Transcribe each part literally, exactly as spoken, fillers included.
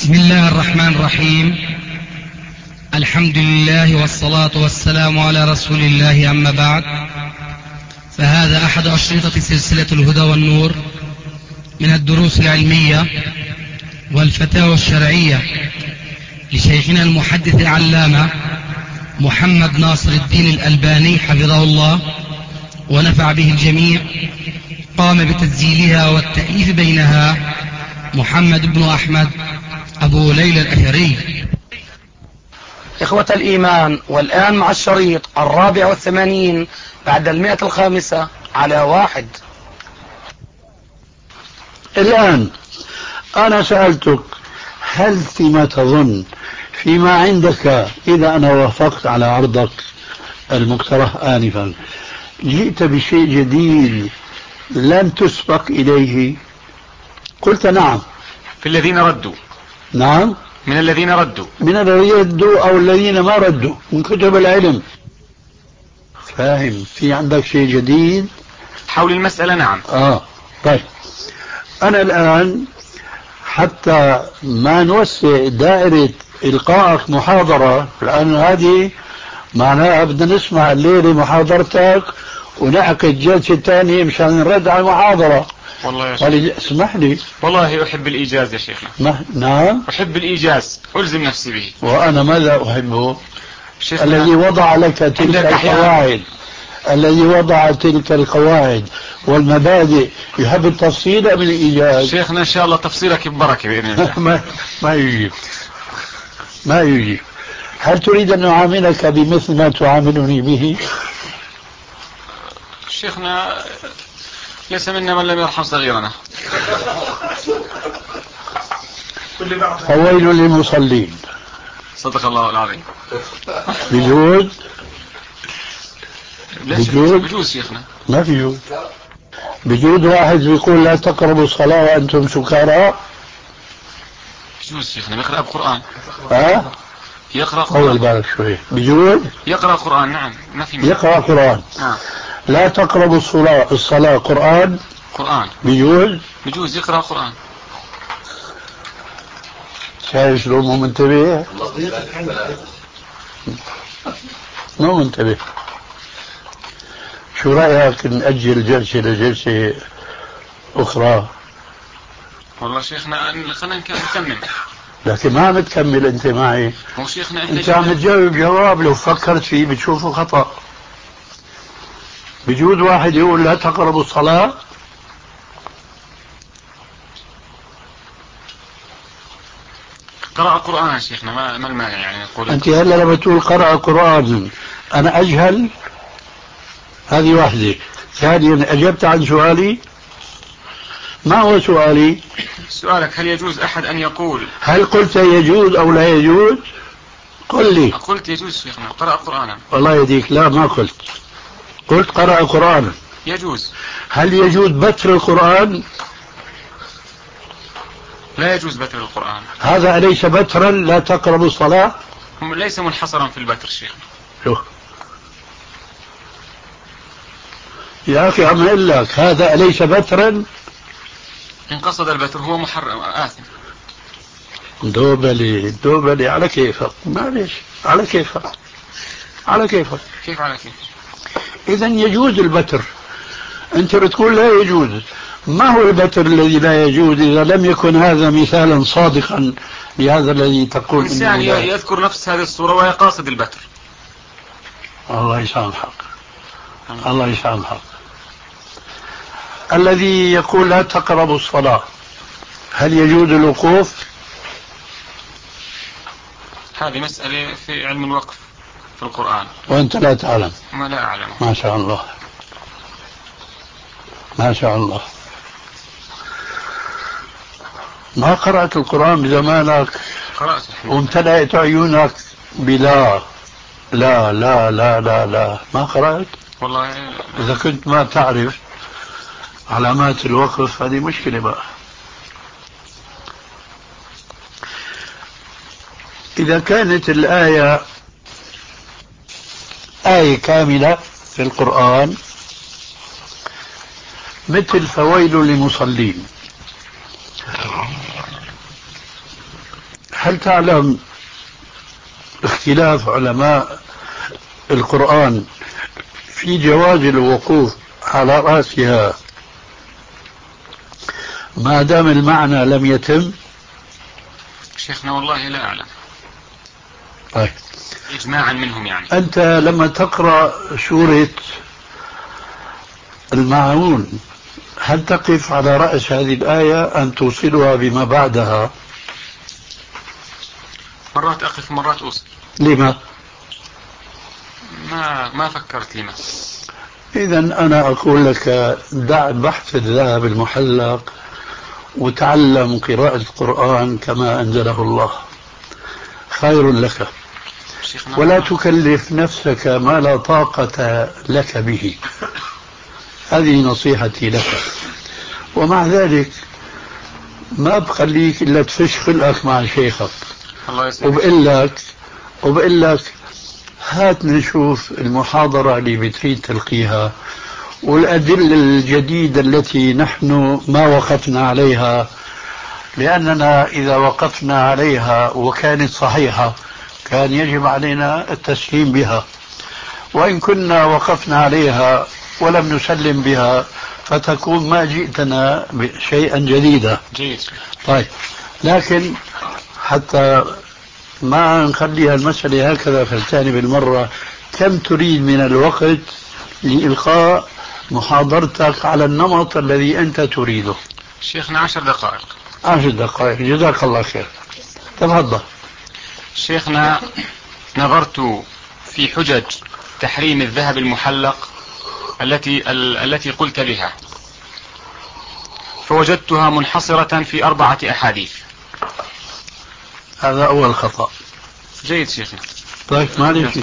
بسم الله الرحمن الرحيم. الحمد لله والصلاة والسلام على رسول الله، أما بعد، فهذا أحد أشرطة سلسلة الهدى والنور من الدروس العلمية والفتاوى الشرعية لشيخنا المحدث العلامة محمد ناصر الدين الألباني حفظه الله ونفع به الجميع. قام بتسجيلها والتأليف بينها محمد بن أحمد أبو ليلى الأثري. إخوة الإيمان، والآن مع الشريط الرابع والثمانين بعد المئة الخامسة على واحد. الآن أنا سألتك هل فيما تظن فيما عندك إذا أنا وافقت على عرضك المقترح آنفا جئت بشيء جديد لم تسبق إليه؟ قلت نعم. في الذين ردوا. نعم، من الذين ردوا من الذين ردوا أو الذين ما ردوا من كتب العلم. فاهم؟ في عندك شيء جديد حول المسألة؟ نعم. آه طيب، أنا الآن حتى ما نوسع دائرة إلقائك محاضرة، لأن هذه معناها بدنا نسمع الليلة محاضرتك ونعقد جلسة ثانية مشان نرد على المحاضرة. والله يا شيخ اسمح لي، والله أحب الإيجاز يا شيخنا. ما... نعم، أحب الإيجاز، ألزم نفسي به. وأنا ماذا أحبه؟ شيخنا الذي وضع لك تلك القواعد، الذي وضع تلك القواعد والمبادئ يحب التفصيل أم الإيجاز؟ شيخنا إن شاء الله تفصيلك ببركة بإذن الله. ما ما يجيب ما يجيب. هل تريد أن أعاملك بمثل ما تعاملني به؟ شيخنا ليس منا من لم يرحم صغيرنا. فويل للمصلين. صدق الله العظيم. بجوز بجوز بجوز شيخنا، ما في جوز. بجوز واحد بيقول لا تقربوا الصلاة وأنتم سكارى. بجوز شيخنا يقرأ بقرآن. ها؟ يقرأ قرآن. أول بالك شوي. بجوز يقرأ قرآن. نعم، ما في مانع. يقرأ قرآن. آه. لا تقربوا الصلاة الصلاة قرآن. قرآن بجوز. بجوز يقرأ قرآن. شايف شلون مو منتبه؟ مو منتبه. شو رأيك نأجل جلسة لجلسة أخرى؟ والله شيخنا خلينا نكمل. لكن ما عم تكمل أنت معي. هو شيخنا أنت عم تجاوب جواب لو فكرت فيه بتشوفه خطأ. بجوز واحد يقول لا تقربوا الصلاة. قرأ قرآن شيخنا، ما ما المانع يعني نقول. أنت هلا لما تقول قرأ قرآن أنا أجهل؟ هذه واحدة. ثانيا أجبت عن سؤالي؟ ما هو سؤالي؟ سؤالك هل يجوز أحد أن يقول؟ هل قلت يجوز أو لا يجوز؟ قل لي. قلت يجوز شيخنا، قرأ قرآنا. والله يديك لا، ما قلت. قلت قرأ قرآنا. يجوز. هل يجوز بتر القرآن؟ لا يجوز بتر القرآن. هذا أليس بترا لا تقربوا الصلاة؟ ليس منحصرا في البتر شيخنا. شو يا أخي عم أقول لك هذا أليس بترا؟ إن قصد البتر هو محرم آثم. دوبلي دوبلي على كيفك، معلش على كيفك على كيفك. كيف على كيف؟ إذا يجوز البتر، أنت بتقول لا يجوز. ما هو البتر الذي لا يجوز إذا لم يكن هذا مثالا صادقا لهذا الذي تقول إنسان يذكر نفس هذه الصورة وهي قاصد البتر. الله يسامحك، الله يسامحك. الذي يقول لا تقربوا الصلاة هل يجوز الوقوف؟ هذه مسألة في علم الوقف في القرآن وأنت لا تعلم. ما لا أعلم. ما شاء الله ما شاء الله. ما قرأت القرآن بزمانك؟ قرأت وامتلأت عيونك بلا لا لا لا لا لا ما قرأت؟ والله إذا كنت ما تعرف علامات الوقف هذه مشكلة بقى. إذا كانت الآية آية كاملة في القرآن مثل فويل للمصلين، هل تعلم اختلاف علماء القرآن في جواز الوقوف على رأسها ما دام المعنى لم يتم؟ شيخنا والله لا أعلم. طيب. إجماعا منهم يعني. أنت لما تقرأ سورة الماعون هل تقف على رأس هذه الآية أم توصلها بما بعدها؟ مرات أقف مرات أوصل. لما؟ ما ما فكرت لما. إذا أنا أقول لك دع بحث الذهب المحلق وتعلم قراءة القرآن كما أنزله الله، خير لك، ولا تكلف نفسك ما لا طاقة لك به. هذه نصيحتي لك. ومع ذلك ما بخليك إلا تفش خلقك مع شيخك، وبقول لك وبقول لك هات نشوف المحاضرة اللي بتريد تلقيها والأدلة الجديدة التي نحن ما وقفنا عليها، لأننا إذا وقفنا عليها وكانت صحيحة كان يجب علينا التسليم بها، وإن كنا وقفنا عليها ولم نسلم بها فتكون ما جئتنا بشيئا جديدا. جيد. طيب، لكن حتى ما نخليها المسألة هكذا فلتاني بالمرة، كم تريد من الوقت لإلقاء محاضرتك على النمط الذي أنت تريده؟ شيخنا عشر دقائق. عشر دقائق، جزاك الله خير. تفضل. شيخنا نظرت في حجج تحريم الذهب المحلق التي التي قلت بها، فوجدتها منحصرة في أربعة أحاديث. هذا أول خطأ. جيد شيخنا. طيب معلش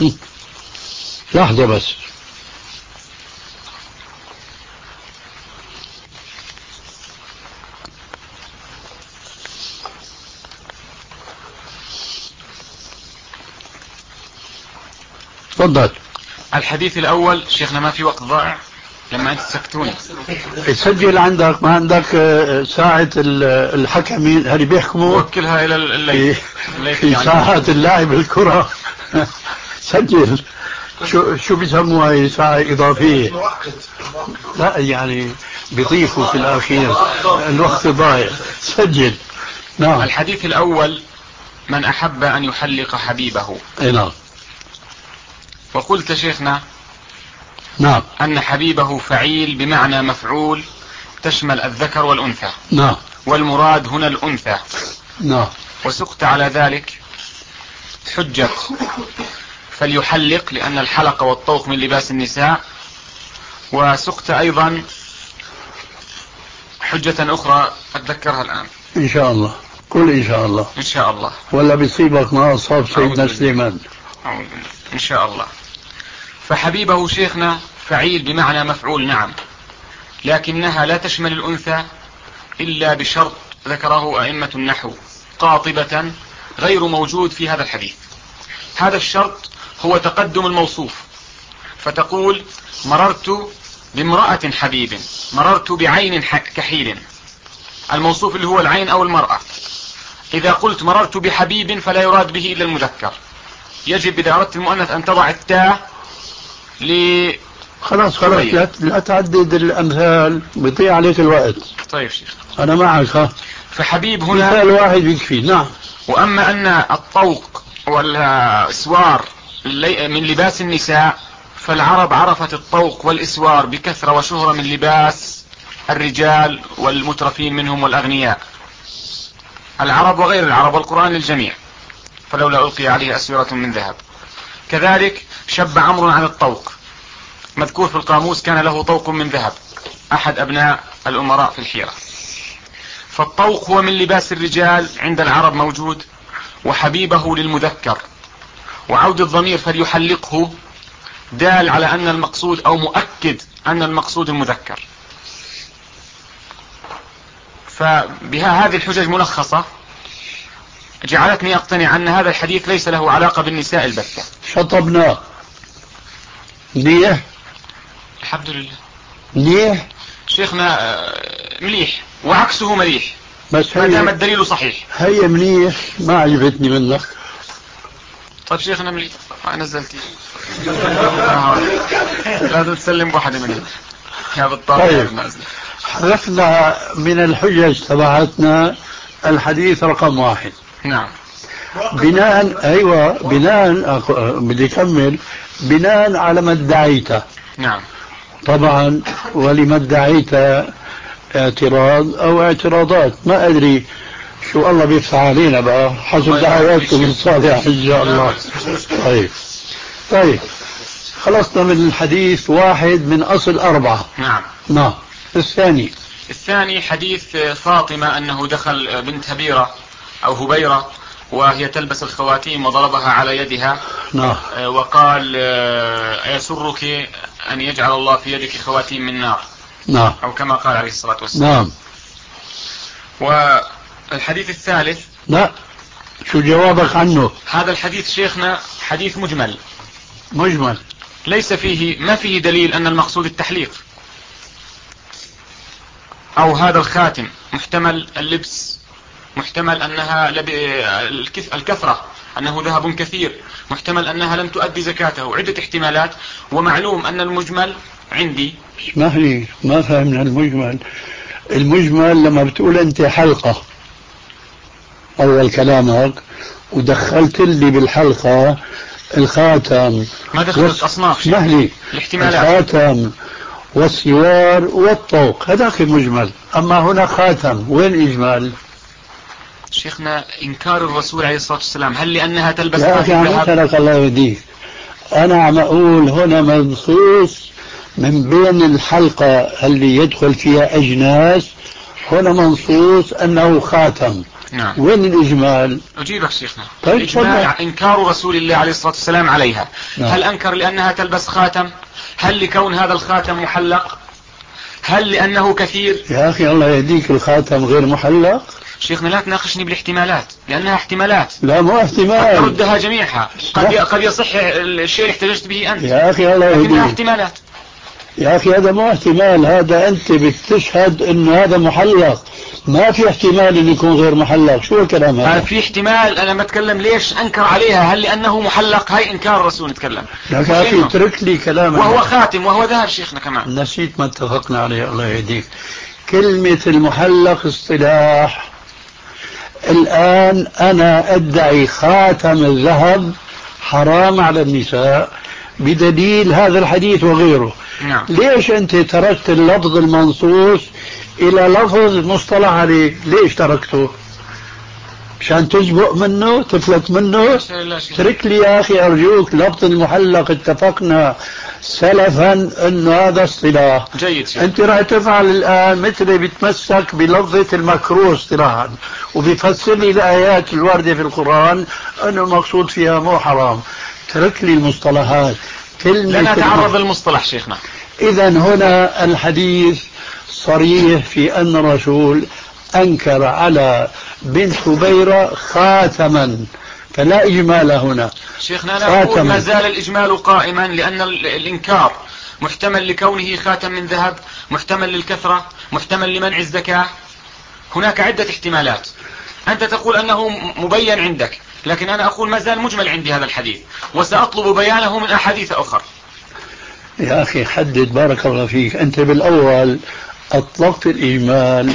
لحظة بس. تفضل. الحديث الأول شيخنا ما في وقت ضائع لما أنت سكتوني. تسجل عندك، ما عندك ساعة الحكمين اللي بيحكموا وكلها إلى الليل في ساعات اللاعب الكرة. سجل. شو شو بيسموها هي ساعة إضافية؟ لا يعني بيضيفوا في الأخير الوقت ضايع. سجل. نعم. الحديث الأول من أحب أن يحلق حبيبه. اي نعم. وقلت شيخنا نعم أن حبيبه فعيل بمعنى مفعول تشمل الذكر والأنثى. نعم. والمراد هنا الأنثى. نعم. وسقت على ذلك حجة فليحلق لأن الحلق والطوق من لباس النساء. وسقت أيضا حجة أخرى أتذكرها الآن إن شاء الله. قل إن شاء الله. إن شاء الله. ولا بيصيبك ما أصاب سيدنا سليمان. إن شاء الله. فحبيبه شيخنا فعيل بمعنى مفعول نعم، لكنها لا تشمل الأنثى إلا بشرط ذكره أئمة النحو قاطبة غير موجود في هذا الحديث. هذا الشرط هو تقدم الموصوف، فتقول مررت بامرأة حبيب، مررت بعين كحيل، الموصوف اللي هو العين أو المرأة. إذا قلت مررت بحبيب فلا يراد به إلا المذكر، يجب إذا أردت المؤنث أن تضع التاء ل خلاص خلاص لا, لا تعدد الأمثال بيضيع عليك الوقت. طيب شيخ أنا معك. ها فحبيب هنا مثال واحد يكفي. نعم. وأما أن الطوق والإسوار من لباس النساء فالعرب عرفت الطوق والإسوار بكثرة وشهرة من لباس الرجال والمترفين منهم والأغنياء، العرب وغير العرب، والقرآن للجميع، فلولا ألقي عليه أسورة من ذهب. كذلك شب عمرو عن الطوق، مذكور في القاموس كان له طوق من ذهب، أحد أبناء الأمراء في الحيرة. فالطوق هو من لباس الرجال عند العرب موجود، وحبيبه للمذكر، وعود الضمير فليحلقه دال على أن المقصود أو مؤكد أن المقصود المذكر. فبها هذه الحجج ملخصة جعلتني أقتنع أن هذا الحديث ليس له علاقة بالنساء البتة. شطبنا منيح. الحمد لله منيح شيخنا، مليح وعكسه مليح. بس ما دام هي الدليل صحيح. هي منيح، ما عجبتني منك. طيب شيخنا ملي نزلتي لازم تسلم واحدة منها يا بالطبع. طيب حذفنا من الحجج تبعتنا الحديث رقم واحد. نعم. بناء ايوه بناء أخ- بدي اكمل بناء على ما ادعيته. نعم. طبعا ولما ادعيت اعتراض او اعتراضات، ما ادري شو الله بيفتح علينا بقى حسب دعواتكم الصالحة ان شاء الله. طيب طيب خلصنا من الحديث واحد من اصل اربعة. نعم. نعم. الثاني الثاني حديث فاطمة أنه دخل بنت هبيرة أو هبيرة وهي تلبس الخواتيم وضربها على يدها. نعم. وقال أيسرك أن يجعل الله في يدك خواتيم من نار. نعم. أو كما قال عليه الصلاة والسلام. نعم. والحديث الثالث. لا، شو جوابك عنه؟ هذا الحديث شيخنا حديث مجمل. مجمل ليس فيه ما فيه دليل أن المقصود التحليق أو هذا الخاتم، محتمل اللبس، محتمل أنها لب... الكثرة، أنه ذهب كثير، محتمل أنها لم تؤدي زكاته، عدة احتمالات. ومعلوم أن المجمل عندي. اسمح لي، ما فهمنا المجمل. المجمل لما بتقول أنت حلقة أول كلامك ودخلت لي بالحلقة الخاتم، ما دخلت أصناف. اسمح لي، الاحتمالات الخاتم والسوار والطوق هذاك المجمل. أما هنا خاتم، وين إجمال؟ شيخنا إنكار الرسول عليه الصلاة والسلام، هل لأنها تلبس يا أخي عم ترك الله يهديك، أنا عم أقول هنا منصوص من بين الحلقة اللي يدخل فيها أجناس، هنا منصوص أنه خاتم. نعم. وين الإجمال؟ أجيبك شيخنا. طيب الإجمال إنكار رسول الله عليه الصلاة والسلام عليها. نعم. هل أنكر لأنها تلبس خاتم؟ هل لكون هذا الخاتم محلق؟ هل لأنه كثير؟ يا أخي الله يهديك، الخاتم غير محلق. شيخنا لا تناقشني بالاحتمالات لأنها احتمالات. لا مو احتمال، تردها جميعها. قد قد يصح الشيء اللي احتجت به أنت. يا أخي الله لكنها يهديك، احتمالات. يا أخي هذا مو احتمال، هذا أنت بتشهد إنه هذا محلق، ما في احتمال إنه يكون غير محلق. شو الكلام هذا؟ في احتمال. أنا بتكلم ليش أنكر عليها، هل لأنه محلق؟ هاي إنكار الرسول نتكلم. يا أخي اترك لي كلامك. وهو خاتم وهو ذهب شيخنا كمان. نسيت ما اتفقنا عليه الله يهديك. كلمة المحلق اصطلاح. الآن أنا أدعي خاتم الذهب حرام على النساء بدليل هذا الحديث وغيره. نعم. ليش أنت تركت اللفظ المنصوص إلى لفظ مصطلح عليه؟ ليش تركته؟ مشان تسبق منه، تفلت منه؟ ترك لي يا أخي أرجوك لفظ المحلق. اتفقنا سلفا أنه هذا اصطلاح جيد. أنت راح تفعل الآن مثل بيتمسك بلفظة المكروه اصطلاحا وبيفسر لي الآيات الواردة في القرآن أنه المقصود فيها مو حرام. ترك لي المصطلحات. لن أتعرض للمصطلح شيخنا. إذا هنا الحديث صريح في أن الرسول أنكر على بنت هبيرة خاتما، فلا إجمال هنا. شيخنا أنا أقول ما زال الإجمال قائما، لأن الإنكار محتمل لكونه خاتم من ذهب، محتمل للكثرة، محتمل لمنع الزكاة. هناك عدة احتمالات. أنت تقول أنه مبين عندك، لكن أنا أقول ما زال مجمل عندي هذا الحديث، وسأطلب بيانه من أحاديث أخرى. يا أخي حدد بارك الله فيك. أنت بالأول أطلقت الإجمال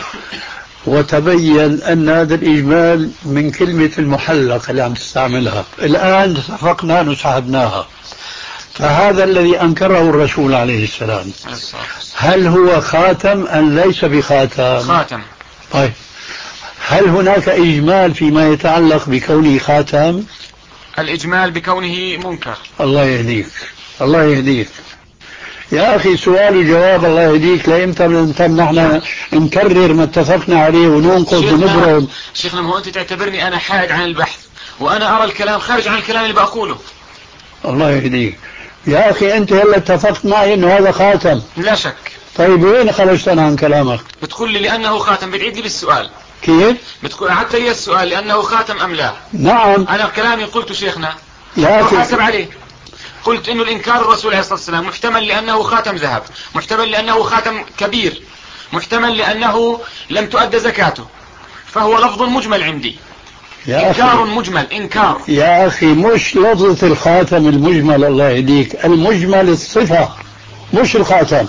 وتبين أن هذا الإجمال من كلمة المحلق اللي عم تستعملها. الآن اتفقنا نسحبناها. فهذا الذي أنكره الرسول عليه السلام، هل هو خاتم أم ليس بخاتم؟ خاتم. طيب هل هناك إجمال فيما يتعلق بكونه خاتم؟ الإجمال بكونه منكر. الله يهديك، الله يهديك يا أخي. سؤال وجواب الله يهديك. لا إمتى نحن نكرر ما اتفقنا عليه وننقض ونبرم؟ شيخنا ما هو أنت تعتبرني أنا حائد عن البحث، وأنا أرى الكلام خارج عن الكلام اللي بقوله. الله يهديك يا أخي. أنت هلا اتفقت معي إنه هذا خاتم. لا شك. طيب وين خرجتنا عن كلامك؟ بتقول لي لأنه خاتم، بتعيد لي بالسؤال. كيف؟ بتقول أعدت لي السؤال لأنه خاتم أم لا؟ نعم. أنا كلامي قلت شيخنا يا أخي حاسب عليه. قلت إنه الإنكار الرسول عليه الصلاة والسلام محتمل لأنه خاتم ذهب، محتمل لأنه خاتم كبير، محتمل لأنه لم تؤد زكاته. فهو لفظ مجمل عندي. يا إنكار أخي مجمل إنكار. يا أخي مش لفظة الخاتم المجمل، الله يهديك، المجمل الصفة مش الخاتم.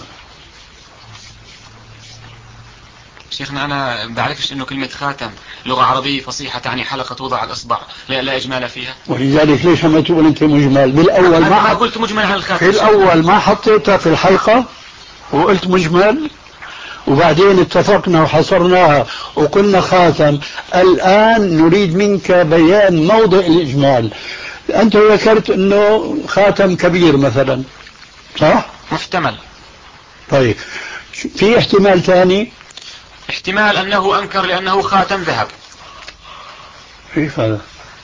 شيخنا أنا بعرفش إنه كلمة خاتم لغة عربية فصيحة تعني حلقة توضع على الإصبع، لا, لا إجمال فيها. ولذلك ليش ما تقول أنت مجمل بالأول؟ أنا ما ما قلت مجمل على الخاتم في الأول ما حطيتها في الحلقة وقلت مجمل، وبعدين اتفقنا وحصرناها وقلنا خاتم. الآن نريد منك بيان موضع الإجمال. أنت ذكرت أنه خاتم كبير مثلا، صح؟ محتمل. طيب في احتمال ثاني؟ احتمال أنه أنكر لأنه خاتم ذهب. كيف هذا؟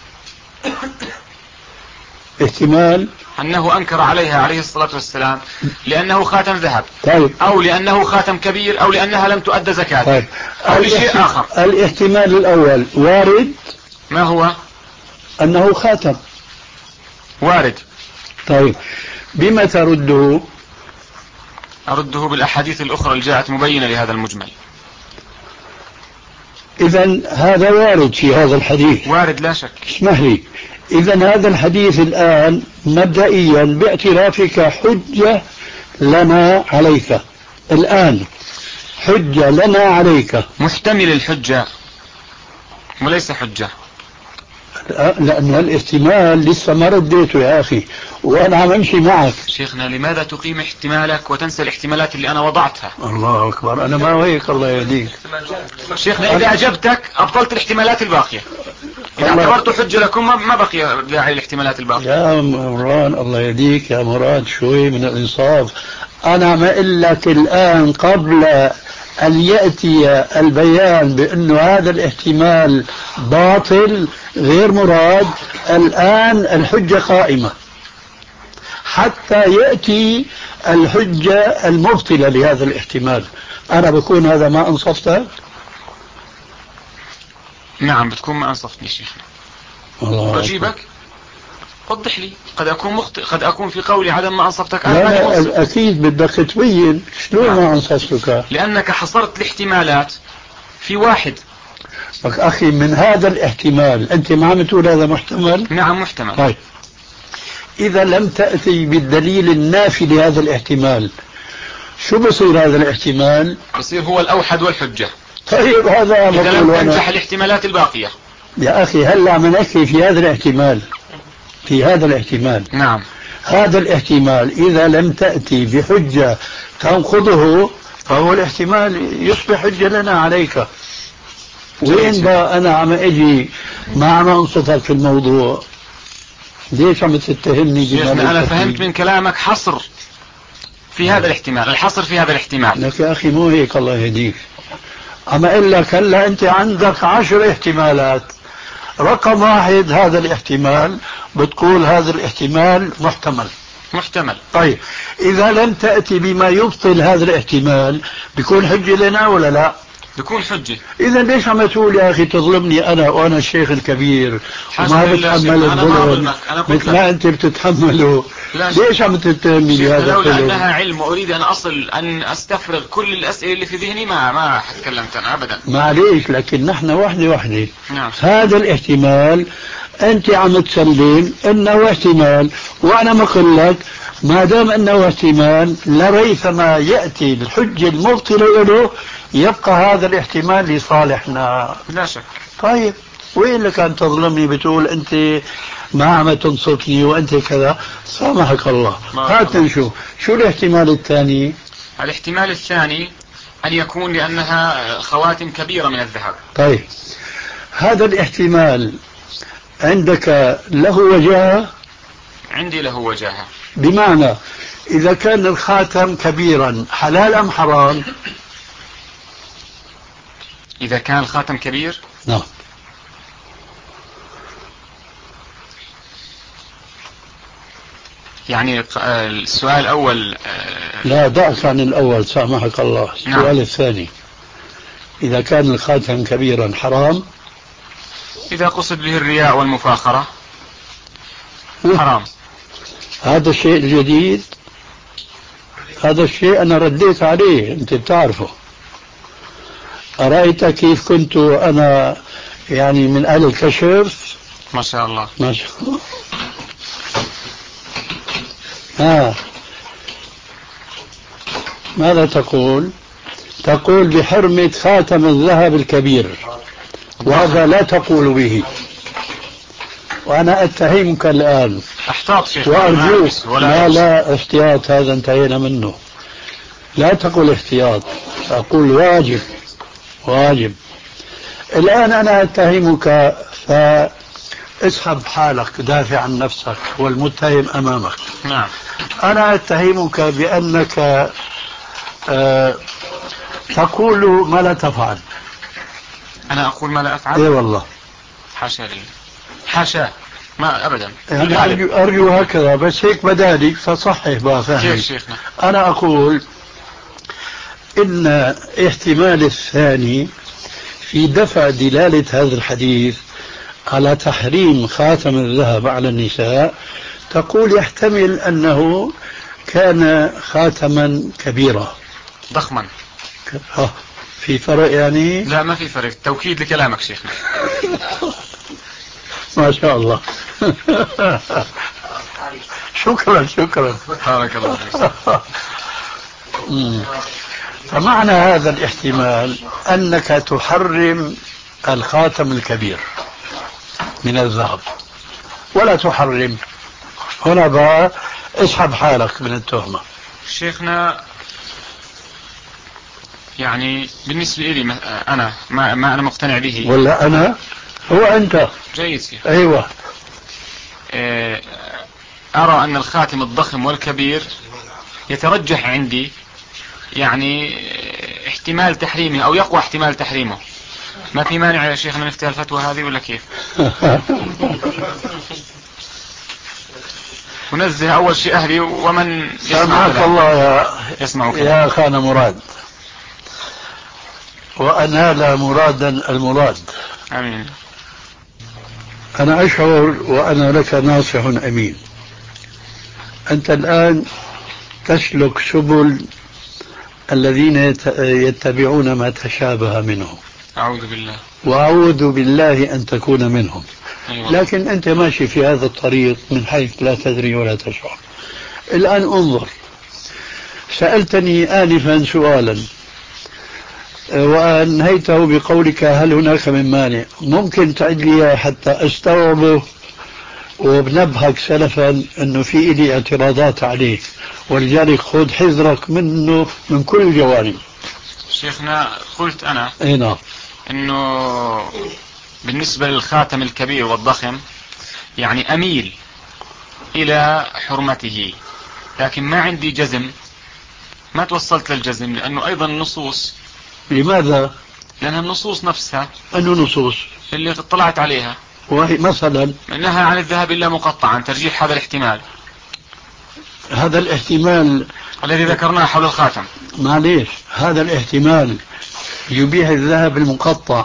احتمال أنه أنكر عليها عليه الصلاة والسلام لأنه خاتم ذهب. طيب. أو لأنه خاتم كبير، أو لأنها لم تؤدى زكاة. طيب. أو لشيء آخر. الاحتمال الأول وارد. ما هو؟ أنه خاتم وارد. طيب بما ترده؟ أرده بالأحاديث الأخرى اللي جاءت مبينة لهذا المجمل. إذا هذا وارد في هذا الحديث. وارد لا شك. اسمح لي، إذا هذا الحديث الآن مبدئيا باعترافك حجة لنا عليك، الآن حجة لنا عليك. محتمل الحجة وليس حجة، لأن الاحتمال لسه ما رديته يا أخي وأنا عم أمشي معك. شيخنا لماذا تقيم احتمالك وتنسى الاحتمالات اللي أنا وضعتها؟ الله أكبر، أنا ما هيك، الله يهديك. شيخنا إذا أجبتك أبطلت الاحتمالات الباقية. إذا اعتبرت حجة لكم ما بقي داعي الاحتمالات الباقية. يا مران الله يهديك يا مراد، شوي من الإنصاف. أنا ما أقول لك الآن قبل أن يأتي البيان بأنه هذا الاحتمال باطل غير مراد، الآن الحجة قائمة حتى يأتي الحجة المبطلة لهذا الاحتمال. أنا بكون هذا ما أنصفتك؟ نعم بتكون ما أنصفتني شيخنا. أجيبك وضح لي، قد أكون مخطئ، قد أكون في قولي عدم ما أنصفتك. لا لا أكيد بدك تبين شلون نعم. ما أنصفتك لأنك حصرت الاحتمالات في واحد. أخي من هذا الاحتمال أنت ما عم تقول هذا محتمل؟ نعم محتمل. طيب إذا لم تأتي بالدليل النافي لهذا الاحتمال شو بصير هذا الاحتمال؟ بصير هو الأوحد والحجة. طيب هذا إذا لم تنجح الاحتمالات الباقية. يا أخي هلا عم نحكي في هذا الاحتمال، في هذا الاحتمال. نعم. هذا الاحتمال إذا لم تأتي بحجة تنقضه فهو الاحتمال يصبح حجة لنا عليك. وين بقى أنا عم أجي ما عم أنصتك في الموضوع؟ ليش عم تتهمني بما أنا فهمت من كلامك حصر في هذا الاحتمال، الحصر في هذا الاحتمال. لك يا أخي مو هيك، الله يهديك. عم أقول لك هلا أنت عندك عشر احتمالات، رقم واحد هذا الاحتمال بتقول هذا الاحتمال محتمل. محتمل. طيب إذا لم تأتي بما يبطل هذا الاحتمال بيكون حجة لنا ولا لا؟ بيكون حجة. إذا ليش عم تقول يا أخي تظلمني أنا وأنا الشيخ الكبير وما بتحمل الظلم مثل ما أنت بتتحمله؟ ليش عم تتهمني بهذا لولا الظلم؟ أنها علم وأريد أن أصل أن أستفرغ كل الأسئلة اللي في ذهني ما ما تكلمت أنا أبدا. معليش، لكن نحن وحدة وحدة. نعم. هذا الاحتمال أنت عم تسلم أنه احتمال، وأنا مقول لك ما دام أنه احتمال لريثما يأتي الحجة المبطلة له يبقى هذا الاحتمال لصالحنا. لا شك. طيب وين لك أن تظلمني بتقول أنت ما عم تنصفني وأنت كذا؟ سامحك الله. هات نشوف شو الاحتمال الثاني. الاحتمال الثاني أن يكون لأنها خواتم كبيرة من الذهب. طيب هذا الاحتمال عندك له وجاهة؟ عندي له وجاهة. بمعنى إذا كان الخاتم كبيرا حلال أم حرام؟ إذا كان الخاتم كبير؟ نعم. يعني السؤال الأول. لا دعك عن الأول سامحك الله. السؤال نعم. الثاني إذا كان الخاتم كبيرا حرام؟ إذا قصد به الرياء والمفاخرة حرام. هذا الشيء الجديد، هذا الشيء أنا رديت عليه أنت بتعرفه. أرأيت كيف كنت أنا يعني من أهل الكشف؟ ما شاء الله. ما شاء الله. آه. ماذا تقول؟ تقول بحرمة خاتم الذهب الكبير، وهذا لا تقول به، وأنا أتهمك الآن. احتاط شيخ وأرجوك. لا لا احتياط، هذا انتهينا منه. لا تقول احتياط، أقول واجب. واجب. الآن أنا أتهمك، فاسحب حالك، دافع عن نفسك والمتهم أمامك. نعم. أنا أتهمك بأنك أه تقول ما لا تفعل. أنا أقول ما لا أفعل؟ إيه والله. حاشا لي. حاشا، ما أبدا. يعني أرجو, أرجو هكذا، بس هيك بدالك فصحح بقى. كيف شيخنا؟ أنا أقول إن احتمال الثاني في دفع دلالة هذا الحديث على تحريم خاتم الذهب على النساء، تقول يحتمل أنه كان خاتما كبيرا ضخما. في فرق يعني؟ لا ما في فرق، توكيد لكلامك شيخنا. ما شاء الله. شكرا شكرا. بارك الله فيك. فمعنى هذا الاحتمال أنك تحرم الخاتم الكبير من الذهب ولا تحرم. هنا بقى اسحب حالك من التهمة. شيخنا يعني بالنسبة لي أنا ما, ما أنا مقتنع به. ولا أنا؟ هو أنت. جيد شيخ. أيوة. أرى أن الخاتم الضخم والكبير يترجح عندي يعني احتمال تحريمه أو يقوى احتمال تحريمه. ما في مانع يا شيخنا نفتح الفتوى هذه ولا كيف؟ ونزه أول شيء أهلي ومن سمعك الله يا يسمعك يا خان مراد، وأنال مرادا المراد. آمين. أنا أشعر وأنا لك ناصح أمين. أنت الآن تسلك سبل الذين يتبعون ما تشابه منه. أعوذ بالله. وأعوذ بالله أن تكون منهم. أيوة. لكن أنت ماشي في هذا الطريق من حيث لا تدري ولا تشعر. الآن انظر، سألتني آنفا سؤالا وأنهيته بقولك هل هناك من مانع. ممكن تعد لي حتى أستوعبه وبنبهك سلفا أنه في إلي اعتراضات عليه، ولذلك خذ حذرك منه من كل الجوانب. شيخنا قلت أنا اي نعم أنه بالنسبة للخاتم الكبير والضخم يعني أميل إلى حرمته، لكن ما عندي جزم، ما توصلت للجزم، لأنه أيضا النصوص. لماذا؟ لأنها النصوص نفسها. أنه نصوص اللي اطلعت عليها، وهي مثلا إنها عن الذهب إلا مقطعا، ترجيح هذا الاحتمال. هذا الاحتمال الذي ذكرناه حول الخاتم. معليش، هذا الاحتمال يبيح الذهب المقطع،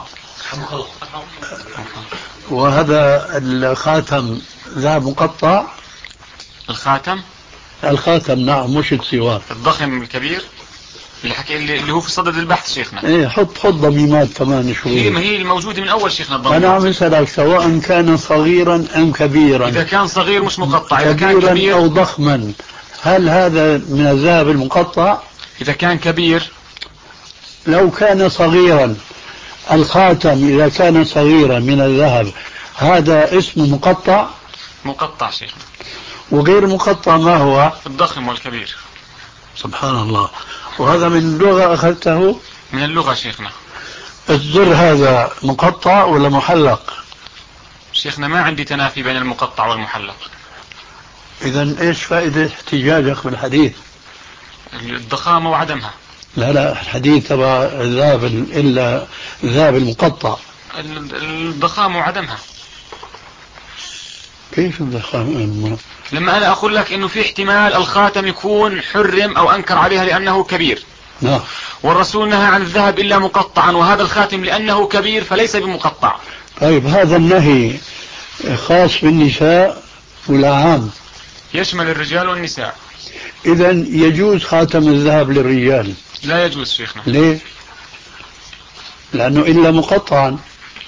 وهذا الخاتم ذهب مقطع. الخاتم الخاتم نعم، مش السوار الضخم الكبير اللي حكي اللي هو في صدد البحث شيخنا. ايه حط حط ضميمات كمان شوي. هي ما هي الموجودة من أول شيخنا الضميمات. أنا عم أسألك سواء كان صغيرا أم كبيرا. إذا كان صغير مش مقطع، إذا كان كبيرا كبير أو ضخما، هل هذا من الذهب المقطع؟ إذا كان كبير. لو كان صغيرا، الخاتم إذا كان صغيرا من الذهب هذا اسمه مقطع؟ مقطع شيخنا. وغير مقطع ما هو؟ الضخم والكبير. سبحان الله. وهذا من اللغة أخذته؟ من اللغة شيخنا. الزر هذا مقطع ولا محلق؟ شيخنا ما عندي تنافي بين المقطع والمحلق. إذن إيش فائدة احتجاجك بالحديث؟ الضخامة وعدمها. لا لا، الحديث تبع الذهب إلا الذهب المقطع. الضخامة وعدمها. كيف الضخامة؟ لما أنا أقول لك إنه في احتمال الخاتم يكون حرم أو أنكر عليها لأنه كبير. نعم. والرسول نهى عن الذهب إلا مقطعا، وهذا الخاتم لأنه كبير فليس بمقطع. طيب هذا النهي خاص بالنساء ولا عام؟ يشمل الرجال والنساء. إذن يجوز خاتم الذهب للرجال؟ لا يجوز شيخنا. ليه؟ لأنه إلا مقطعا.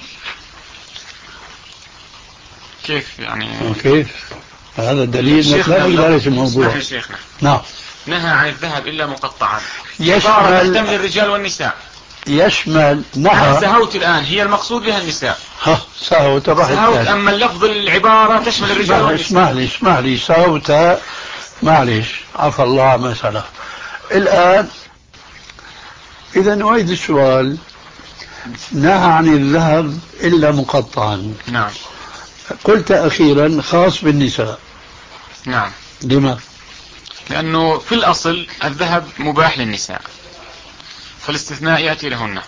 كيف يعني؟ كيف؟ هذا دليل انك لا تدرس الموضوع. شيخنا نعم. نهى عن الذهب إلا مقطعا، يشمل تحتمل الرجال والنساء. يشمل نهى. سهوت الآن، هي المقصود بها النساء. ها سهوت سهوت، أما اللفظ العبارة تشمل الرجال والنساء. اسمح لي اسمح لي سهوت، معلش عفى الله عما سلف. الآن إذا نعيد السؤال. نهى عن الذهب إلا مقطعا. نعم. قلت أخيرا خاص بالنساء. نعم. لما؟ لأنه في الأصل الذهب مباح للنساء، فالاستثناء يأتي لهن،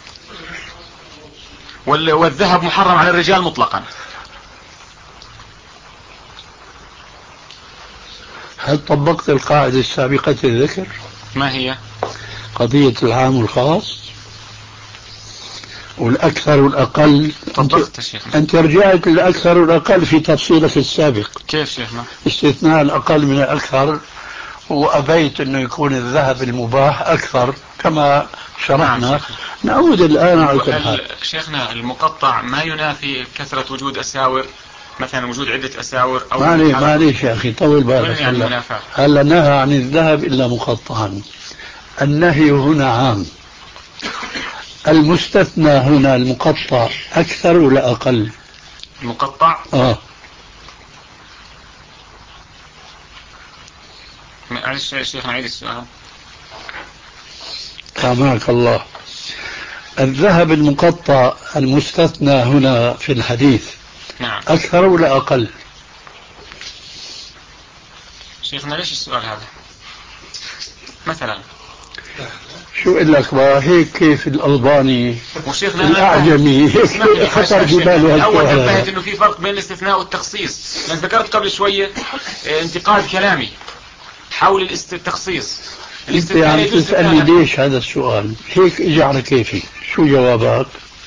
والذهب محرم على الرجال مطلقا. هل طبقت القاعدة السابقة الذكر؟ ما هي؟ قضية العام والخاص والأكثر والأقل. طبقت شيخنا. أنت رجعت للأكثر والأقل في تفصيلك السابق. كيف شيخنا؟ استثناء الأقل من الأكثر، وأبيت أنه يكون الذهب المباح أكثر كما شرحنا. نعم. نعود الآن على الحال. شيخنا المقطع ما ينافي كثرة وجود أساور، مثلا وجود عدة أساور أو معليش معليش يا أخي طول بالك. يعني هلا هلا نهى عن الذهب إلا مقطعا. النهي هنا عام. المستثنى هنا المقطع أكثر ولا أقل؟ المقطع آه معلش يا شيخ نعيد السؤال. سامحك الله. الذهب المقطع المستثنى هنا في الحديث نعم أكثر ولا أقل؟ شيخنا ليش السؤال هذا مثلا؟ شو اقول لك بقى هيك كيف الألباني وشيخنا الأعجمي هيك خطر جباله. أول انتبهت إنه في فرق بين الاستثناء والتخصيص، لأن ذكرت قبل شوية انتقاد كلامي حول التخصيص. انت يعني تسألني ليش هذا السؤال هيك اجى على كيفي؟ شو جوابك؟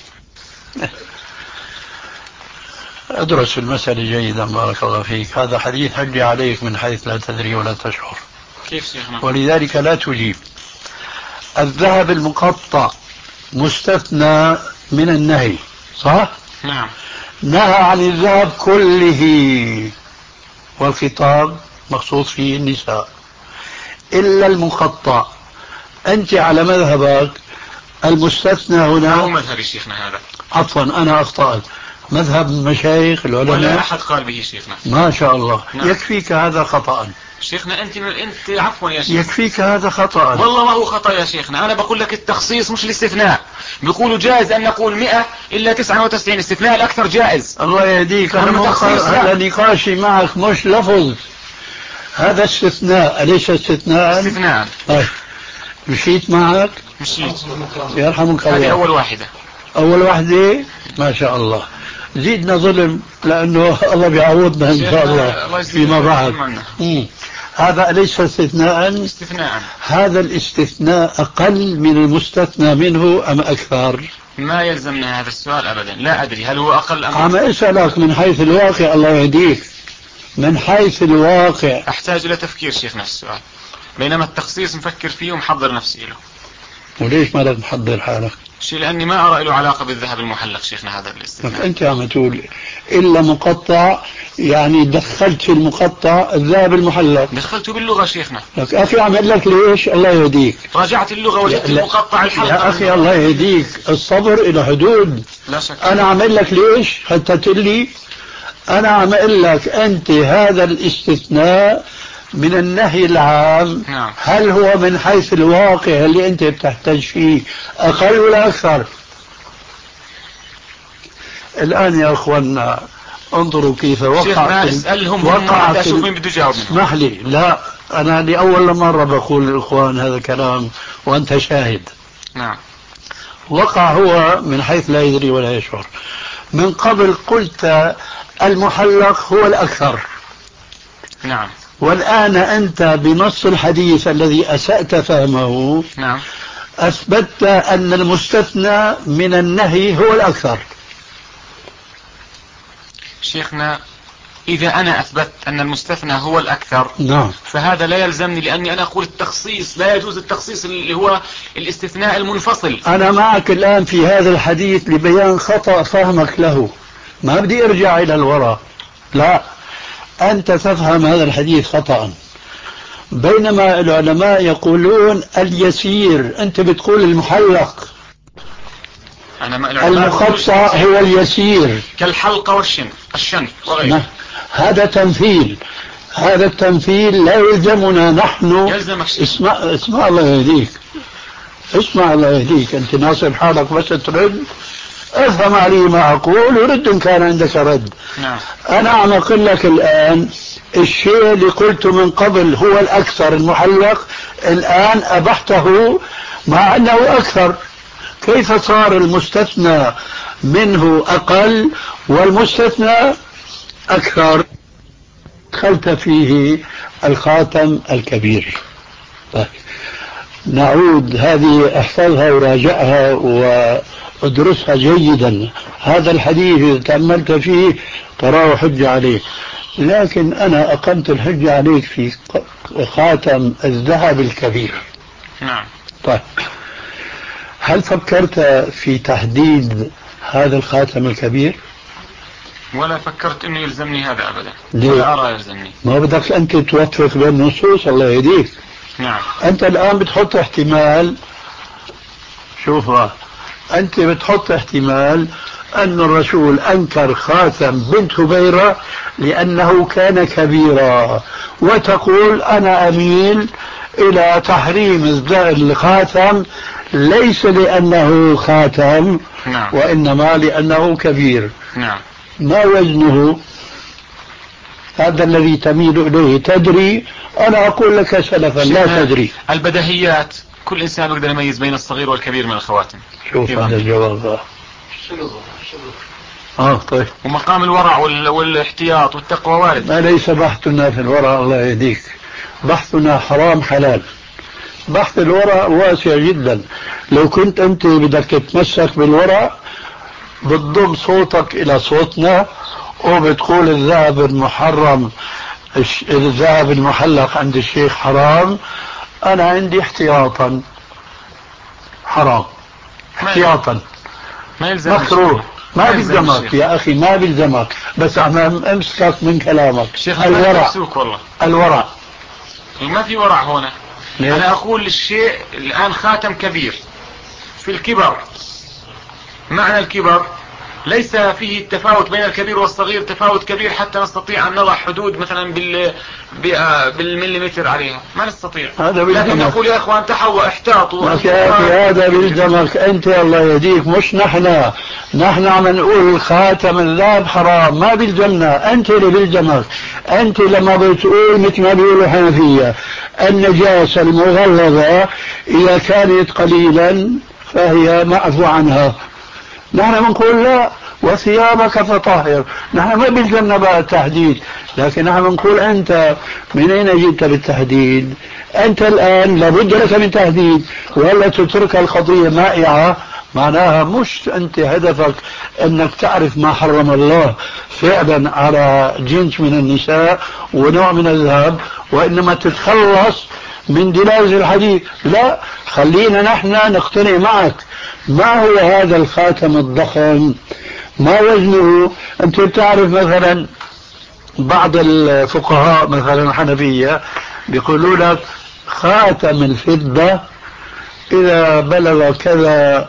ادرس المسألة جيدا بارك الله فيك. هذا حديث هجي عليك من حيث لا تدري ولا تشعر. كيف شيخنا؟ ولذلك لا تجيب. الذهب المقطع مستثنى من النهي صح؟ نعم. نهى عن الذهب كله، والخطاب مخصوص فيه النساء إلا المقطع. أنت على مذهبك المستثنى هنا. هو مذهب شيخنا هذا. عفوا أنا أخطأت. مذهب مشايخ العلماء ولا أحد قال به شيخنا. ما شاء الله. نعم. يكفيك هذا خطأ شيخنا. أنت أنت عفوا يا شيخ. يكفيك هذا خطأ. والله ما هو خطأ يا شيخنا. أنا بقول لك التخصيص مش الاستثناء. بيقولوا جائز أن نقول مئة إلا تسعة وتسعين، استثناء الأكثر جائز. الله يهديك. أنا هذا نقاشي معك مش لفظ، هذا استثناء أليس استثناء؟ استثناء. طيب مشيت معك؟ مشيت. يرحمك الله. هذه أول واحدة. أول واحدة ما شاء الله. زيدنا ظلم لأنه الله بيعوضنا إن شاء الله فيما بعد. هذا أليس استثناء؟ استثناء. هذا الاستثناء أقل من المستثنى منه أم أكثر؟ ما يلزمنا هذا السؤال أبدا. لا أدري هل هو أقل أم عم أسألك من حيث الواقع. الله يهديك. من حيث الواقع أحتاج إلى تفكير شيخنا في السؤال، بينما التخصيص مفكر فيه ومحضر نفسي له. وليش ما لك محضر حالك؟ شيء لأني ما أرى له علاقة بالذهب المحلق شيخنا هذا الاستثناء. أنت عم تقول إلا مقطع، يعني دخلت في المقطع الذهب المحلق. دخلته باللغة شيخنا. لك أخي عم أقول لك ليش. الله يهديك. راجعت اللغة وجدت المقطع الحلقة. يا أخي الله يهديك، الصبر إلى حدود. لا شك. أنا عم أقول لك ليش حتى تقول أنا عم أقول لك أنت هذا الاستثناء من النهي العام. نعم. هل هو من حيث الواقع اللي أنت بتحتاج فيه أقل ولا أكثر؟ الآن يا أخوانا انظروا كيف وقع. اسألهم وقع. أشوف مين بده يجاوب. اسمح لي. لا أنا لأول مرة بقول للإخوان هذا كلام وأنت شاهد. نعم. وقع هو من حيث لا يدري ولا يشعر. من قبل قلت المحلق هو الأكثر. نعم. والآن أنت بنص الحديث الذي أسأت فهمه. نعم. أثبتت أن المستثنى من النهي هو الأكثر. شيخنا إذا أنا أثبت أن المستثنى هو الأكثر نعم. فهذا لا يلزمني، لأني أنا أقول التخصيص لا يجوز، التخصيص اللي هو الاستثناء المنفصل. أنا معك الآن في هذا الحديث لبيان خطأ فهمك له، ما بدي أرجع إلى الوراء، لا، أنت تفهم هذا الحديث خطأ. بينما العلماء يقولون اليسير، أنت بتقول المحلق، المقطع هو اليسير كالحلقة والشنف الشنف وغيره. هذا تمثيل، هذا التمثيل لا يلزمنا نحن. يلزمك شيء. اسمع اسمع الله يهديك، اسمع الله يهديك، أنت ناصر حالك بس ترد، افهم علي ما أقول ورد إن كان عندك رد. نعم. أنا عم أقول لك الآن الشيء اللي قلته من قبل هو الأكثر المحلق، الآن أبحته مع أنه أكثر. كيف صار المستثنى منه أقل والمستثنى أكثر؟ دخلت فيه الخاتم الكبير. طيب. نعود، هذه احفظها وراجعها وادرسها جيدا. هذا الحديث إذا تأملت فيه تراه حجة عليك، لكن أنا أقمت الحجة عليك في خاتم الذهب الكبير. نعم. طيب، هل فكرت في تحديد هذا الخاتم الكبير؟ ولا فكرت انه يلزمني هذا ابدا. ليه؟ ولا ارى يلزمني. ما بدك انت توفق بين النصوص، الله يهديك. نعم. انت الان بتحط احتمال، شوف انت بتحط احتمال ان الرسول انكر خاتم بنت هبيرة لانه كان كبيرا، وتقول انا اميل الى تحريم الخاتم ليس لانه خاتم. نعم. وانما لانه كبير. نعم. ما وزنه؟ هذا الذي تميل إليه. تدري؟ أنا أقول لك سلفا لا تدري. البديهيات، كل إنسان يقدر يميز بين الصغير والكبير من الخواتم. شوف هذا الجواب. آه طيب. ومقام الورع والاحتياط والتقوى وارد. ما ليس بحثنا في الورع، الله يهديك، بحثنا حرام حلال. بحث الورع واسع جدا. لو كنت أنت بدك تتمسك بالورع بتضم صوتك إلى صوتنا وبتقول الذهب المحرم، الذهب المحلق عند الشيخ حرام، أنا عندي احتياطا حرام، احتياطا ما يلزم مكروه. ما بيلزمك يا أخي، ما بيلزمك، بس أنا أمسكك من كلامك. الورع، والله الورع ما في ورع هنا. ليه؟ أنا أقول الشيء الآن خاتم كبير في الكبر، معنى الكبر ليس فيه التفاوت بين الكبير والصغير تفاوت كبير حتى نستطيع أن نضع حدود مثلا بال بالمليمتر عليها، ما نستطيع. لكن نقول يا أخوان تحوى احتاطوا. هذا بيلزمك أنت، الله يهديك، مش نحن. نحن عم نقول خاتم الذهب حرام، ما بيلزمنا، أنت اللي بيلزمك. أنت لما بتقول مثل ما بيقولوا حنفية النجاسة المغلظة إذا كانت قليلا فهي معفو عنها، نحن بنقول لا، وثيابك فطهر. نحن ما بيلزمنا بقى التحديد، لكن نحن بنقول أنت من أين جئت بالتحديد؟ أنت الآن لابد لك من تحديد، ولا تترك القضية مائعة. معناها مش أنت هدفك أنك تعرف ما حرم الله فعلا على جنس من النساء ونوع من الذهب، وإنما تتخلص من دلالة الحديث. لا، خلينا نحن نقتنع معك. ما هو هذا الخاتم الضخم؟ ما وزنه؟ أنت بتعرف مثلا بعض الفقهاء مثلا الحنفية بيقولوا لك خاتم الفضة إذا بلغ كذا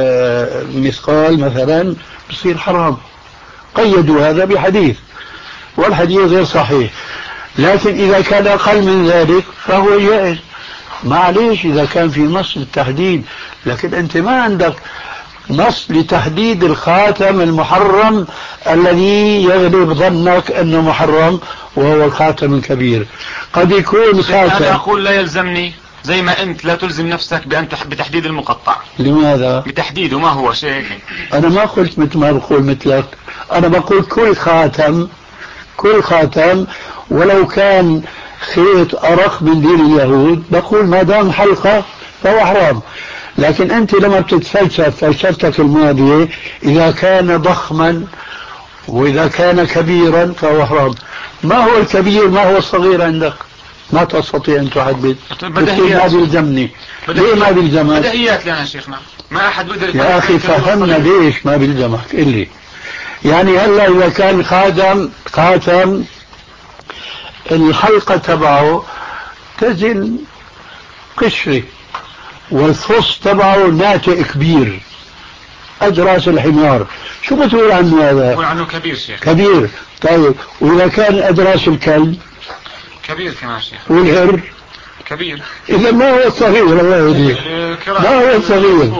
مثقال مثلا بصير حرام. قيدوا هذا بحديث، والحديث غير صحيح. لكن إذا كان أقل من ذلك فهو جائز، معليش إذا كان في نص للتحديد. لكن أنت ما عندك نص لتحديد الخاتم المحرم الذي يغلب ظنك أنه محرم، وهو الخاتم الكبير. قد يكون خاتم. أنا أقول لا يلزمني زي ما أنت لا تلزم نفسك بأن بتحديد المقطع. لماذا؟ بتحديده ما هو شيء. أنا ما قلت مثل ما بقول مثلك، أنا بقول كل خاتم، كل خاتم ولو كان خيط أرق من دين اليهود بقول ما دام حلقة فهو حرام. لكن أنت لما بتتفلسف فلسفتك الماضية إذا كان ضخما وإذا كان كبيرا فهو حرام. ما هو الكبير ما هو الصغير عندك؟ ما تستطيع أن تحدد. بديهيات. ما بيلزمني. ليه ما بيلزمك؟ بديهيات لنا شيخنا، ما أحد بيقدر يا أخي فهمنا ليش ما بيلزمك إلي. يعني هلا إذا كان خاتم خاتم الحلقة تبعه تزن قشرة والفص تبعه ناتئ كبير أدراس الحمار، شو بتقول عنه هذا؟ بقول عنه كبير شيخ. كبير. طيب وإذا كان أدراس الكلب؟ كبير كمان شيخ. والهر؟ كبير. إذا ما هو الصغير الله يهديك. ما هو الصغير.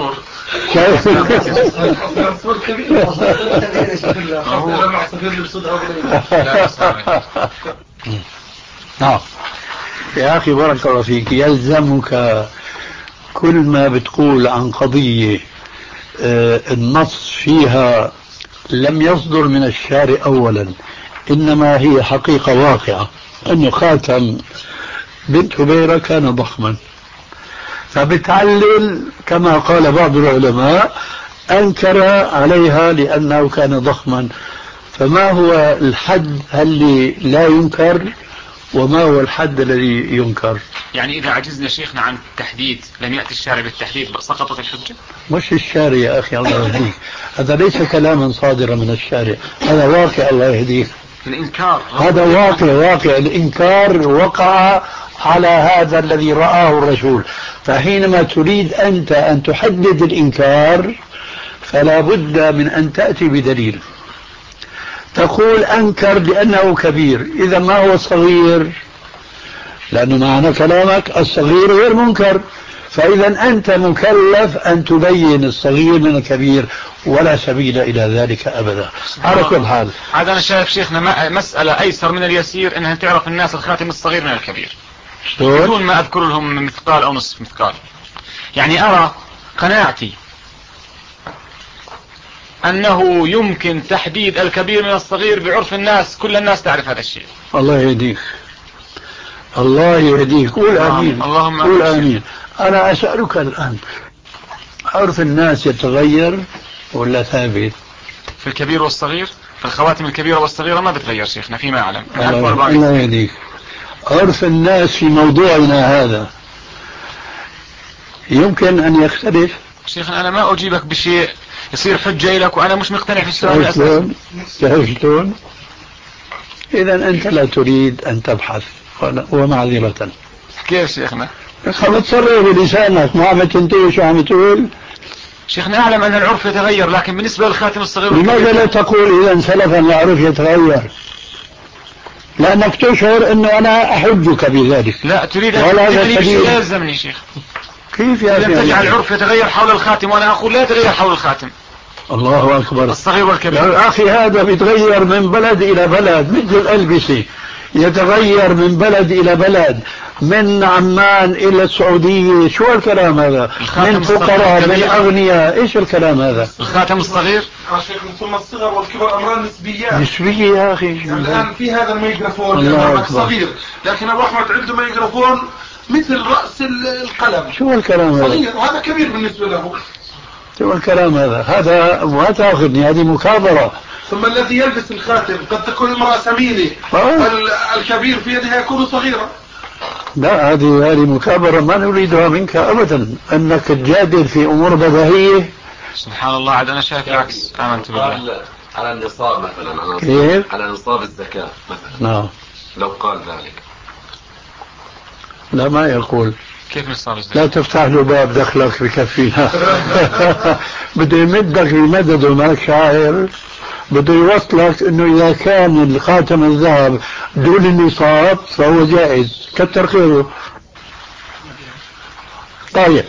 نعم يا أخي بارك الله فيك، يلزمك كل ما بتقول عن قضية آه النص فيها لم يصدر من الشارع أولا، إنما هي حقيقة واقعة، أنه خاتم بنت هبيرة كان ضخما، فبتعلل كما قال بعض العلماء أنكر عليها لأنه كان ضخما. فما هو الحد اللي لا ينكر وما هو الحد الذي ينكر؟ يعني إذا عجزنا شيخنا عن التحديد، لم يأتي الشارع بالتحديد، سقطت الحجة؟ مش الشارع يا أخي الله يهديك، هذا ليس كلاما صادرا من الشارع، هذا واقع الله يهديك. الإنكار هذا واقع واقع الإنكار وقع على هذا الذي رآه الرسول. فحينما تريد أنت أن تحدد الإنكار فلا بد من أن تأتي بدليل. تقول أنكر لأنه كبير، إذا ما هو الصغير؟ لأنه معنى كلامك الصغير غير منكر، فإذا أنت مكلف أن تبين الصغير من الكبير، ولا سبيل إلى ذلك أبدا. على كل حال هذا أنا شايف شيخنا مسألة أيسر من اليسير، إنها تعرف الناس الخاتم الصغير من الكبير بدون ما أذكر لهم مثقال أو نصف مثقال. يعني أرى قناعتي أنه يمكن تحديد الكبير من الصغير بعرف الناس، كل الناس تعرف هذا الشيء. الله يهديك الله يهديك. قول آمين. اللهم قول آمين. أنا أسألك الآن، عرف الناس يتغير ولا ثابت؟ في الكبير والصغير، في الخواتم الكبيرة والصغيرة ما بتغير شيخنا فيما أعلم. الله يهديك. عرف الناس في موضوعنا هذا يمكن أن يختلف. شيخنا أنا ما أجيبك بشيء يصير حجة لك وأنا مش مقتنع في السؤال الأساسي. تعرفون؟ إذا أنت لا تريد أن تبحث ومعذرة. كيف شيخنا؟ خلص تصرف بلسانك، ما عم تنتهي شو عم تقول. شيخنا أعلم أن العرف يتغير، لكن بالنسبة للخاتم الصغير لماذا لا تقول إذا سلفا العرف يتغير؟ لأنك تشعر أنه أنا أحجك بذلك. لا تريد أن تجعلني بشيء لا يلزمني شيخ. كيف يا أخي؟ تجعل العرف يتغير حول الخاتم وأنا أقول لا يتغير حول الخاتم. الله أكبر. الصغير والكبير يا أخي هذا بيتغير من بلد إلى بلد، مثل الألبسة يتغير من بلد إلى بلد، من عمان إلى السعودية. شو الكلام هذا؟ من فقراء من أغنياء. إيش الكلام هذا؟ الخاتم الصغير ثم الصغر والكبر أمران نسبيات. نسبية يا أخي. الآن في هذا الميكروفون صغير، لكن أبو أحمد عنده ميكروفون مثل رأس القلم. شو الكلام هذا؟ صغير وهذا كبير بالنسبة له. شو الكلام هذا؟ هذا ما تأخذني، هذه مكابرة. ثم الذي يلبس الخاتم قد تكون امرأة سمينة، الكبير في يدها يكون صغيرا. لا هذه هذه مكابرة ما نريدها منك أبدا، أنك تجادل في أمور بديهية. سبحان الله، عاد أنا شايف العكس. آمنت بالله. على النصاب مثلا، على كيف؟ على نصاب الزكاة مثلا. نعم. لو قال ذلك. لا ما يقول. كيف نصاب الزكاة؟ لا تفتح له باب دخلك بكفينا. بده يمدك بمدد وماك شاعر، بده يوصلك انه اذا كان الخاتم الذهب دون النصاب فهو جائز، كتر خيره. طيب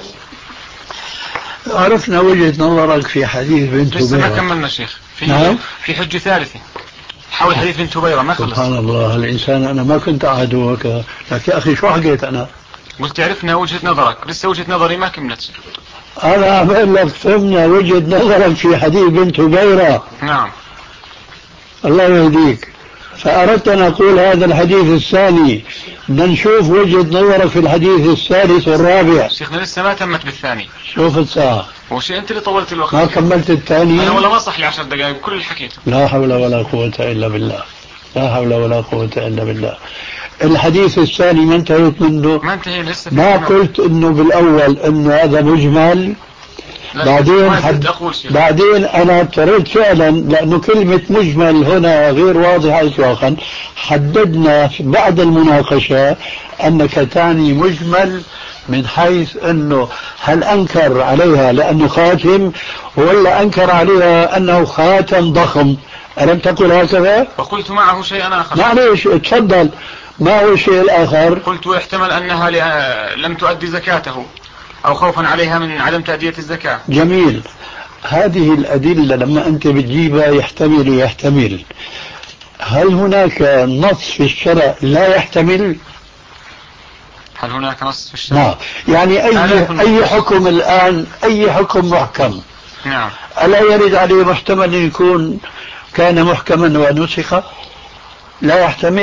عرفنا وجهة نظرك في حديث بنت هبيرة. لسه ما كملنا شيخ. في نعم؟ في حجة ثالثة حول حديث بنت هبيرة ما خلص. سبحان الله الإنسان، أنا ما كنت أعدوك، لكن يا أخي شو حكيت أنا؟ قلت عرفنا وجهة نظرك، لسه وجهة نظري ما كملت. أنا عم أقول لك فهمنا وجهة نظرك في حديث بنت هبيرة. نعم. الله يهديك. فأردت أن أقول هذا الحديث الثاني بدنا نشوف وجهة نظرك في الحديث الثالث والرابع. شيخنا لسه ما تمت بالثاني. شوف الساعة. هو شيء أنت اللي طولت الوقت. ما كملت الثاني. أنا والله ما صح لي عشر دقائق كل اللي حكيته. لا حول ولا قوة إلا بالله. لا حول ولا قوة إلا بالله. الحديث الثاني ما انتهيت منه. ما انتهي لسه. ما قلت إنه بالأول إنه هذا مجمل. بعدين حد بعدين أنا اضطريت فعلا لأنه كلمة مجمل هنا غير واضحة إطلاقا. حددنا بعد المناقشة أنك تعني مجمل من حيث أنه هل أنكر عليها لأنه خاتم ولا أنكر عليها أنه خاتم ضخم. ألم تقل هكذا؟ وقلت معه شيئا آخر. معليش تفضل. ما هو الشيء الآخر؟ قلت يحتمل أنها لم تؤدي زكاته أو خوفا عليها من عدم تأدية الزكاة. جميل. هذه الأدلة لما أنت بتجيبها يحتمل ويحتمل. هل هناك نص في الشرع لا يحتمل؟ هل هناك نص في الشرع؟ نعم. يعني أي, أي حكم الآن أي حكم محكم نعم ألا يرد عليه محتمل أن يكون كان محكما ونسخ؟ لا يحتمل.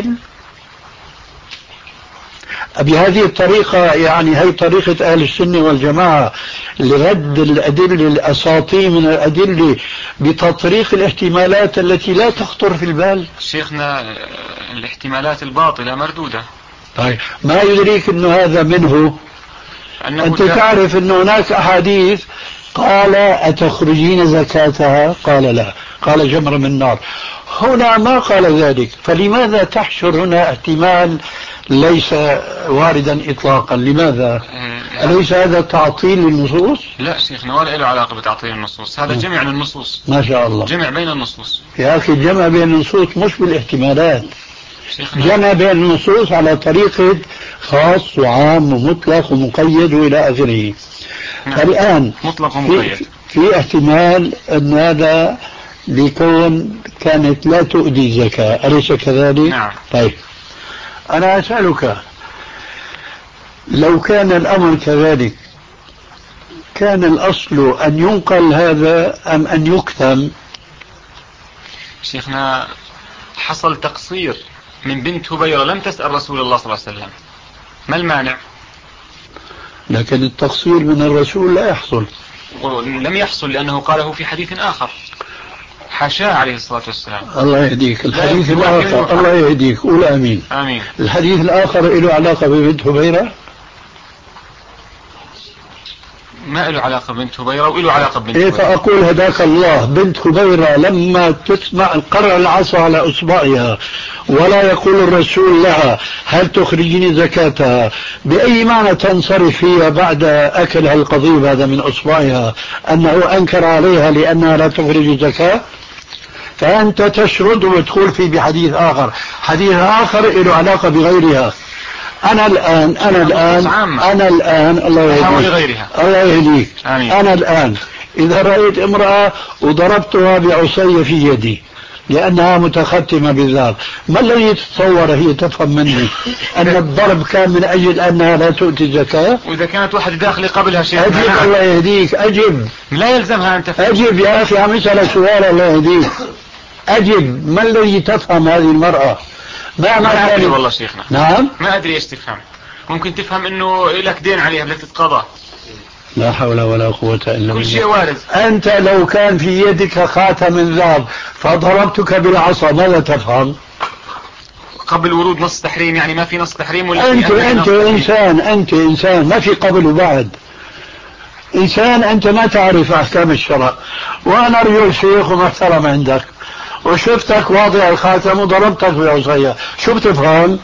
بهذه الطريقة يعني هي طريقة أهل السنة والجماعة لرد الأدلة الأساطير من الأدلة بتطريق الاحتمالات التي لا تخطر في البال. شيخنا الاحتمالات الباطلة مردودة. طيب ما يدريك أنه هذا منه؟ أنت تعرف أن هناك أحاديث قال أتخرجين زكاتها؟ قال لا. قال جمر من نار. هنا ما قال ذلك. فلماذا تحشر هنا احتمال ليس واردا إطلاقا؟ لماذا؟ أليس هذا تعطيل للنصوص؟ لا شيخنا ولا له علاقة بتعطيل النصوص. هذا جمع للنصوص. ما شاء الله. جمع بين النصوص يا أخي. جمع بين النصوص مش بالاحتمالات. جمع بين النصوص على طريقة خاص وعام ومطلق ومقيد وإلى آخره. نعم. الآن مطلق ومقيد. في, في احتمال أن هذا لكون كانت لا تؤدي زكاة. أليس كذلك؟ نعم. طيب أنا أسألك لو كان الأمر كذلك كان الأصل أن ينقل هذا أم أن يكتم؟ شيخنا حصل تقصير من بنت هبيرة لم تسأل رسول الله صلى الله عليه وسلم. ما المانع؟ لكن التقصير من الرسول لا يحصل. لم يحصل لأنه قاله في حديث آخر حاشاه عليه الصلاة والسلام. الله يهديك. الحديث الآخر الله يهديك. قول آمين. آمين. الحديث الآخر له علاقة ببنت هبيرة؟ ما له علاقة ببنت هبيرة وله علاقة ببنت إيه هبيرة. فأقول هداك الله بنت هبيرة لما تسمع قرع العصا على أصبعها ولا يقول الرسول لها هل تخرجين زكاتها بأي معنى تنصرف فيها بعد أكلها القضيب هذا من أصبعها أنه أنكر عليها لأنها لا تخرج زكاة؟ فأنت تشرد وتقول في بحديث آخر. حديث آخر له علاقة بغيرها. أنا الآن أنا الآن أنا الآن الله يهديك الله يهديك أنا الآن إذا رأيت امرأة وضربتها بعصي في يدي لأنها متختمة بالذهب، ما الذي تتصور هي تفهم مني أن الضرب كان من أجل أنها لا تؤتي زكاة؟ وإذا كانت واحد داخلي قبلها شيء أجب. الله يهديك أجب. لا يلزمها أن تفهم. أجب يا أخي عم يسألك سؤال الله يهديك أجب. ما الذي تفهم هذه المرأة؟ ما, ما أدري والله شيخنا. نعم ما أدري إيش تفهم. ممكن تفهم إنه لك دين عليها بدك تتقضى. لا حول ولا قوة إلا بالله. كل شيء وارد. أنت لو كان في يدك خاتم من ذهب فضربتك بالعصا ماذا تفهم؟ قبل ورود نص تحريم، يعني ما في نص تحريم ولا أنت أنت إنسان أنت إنسان ما في قبل وبعد. إنسان أنت ما تعرف أحكام الشرع، وأنا رجل شيخ ومحترم عندك وشفتك واضع الخاتم وضربتك بعصاية، شو بتفهم؟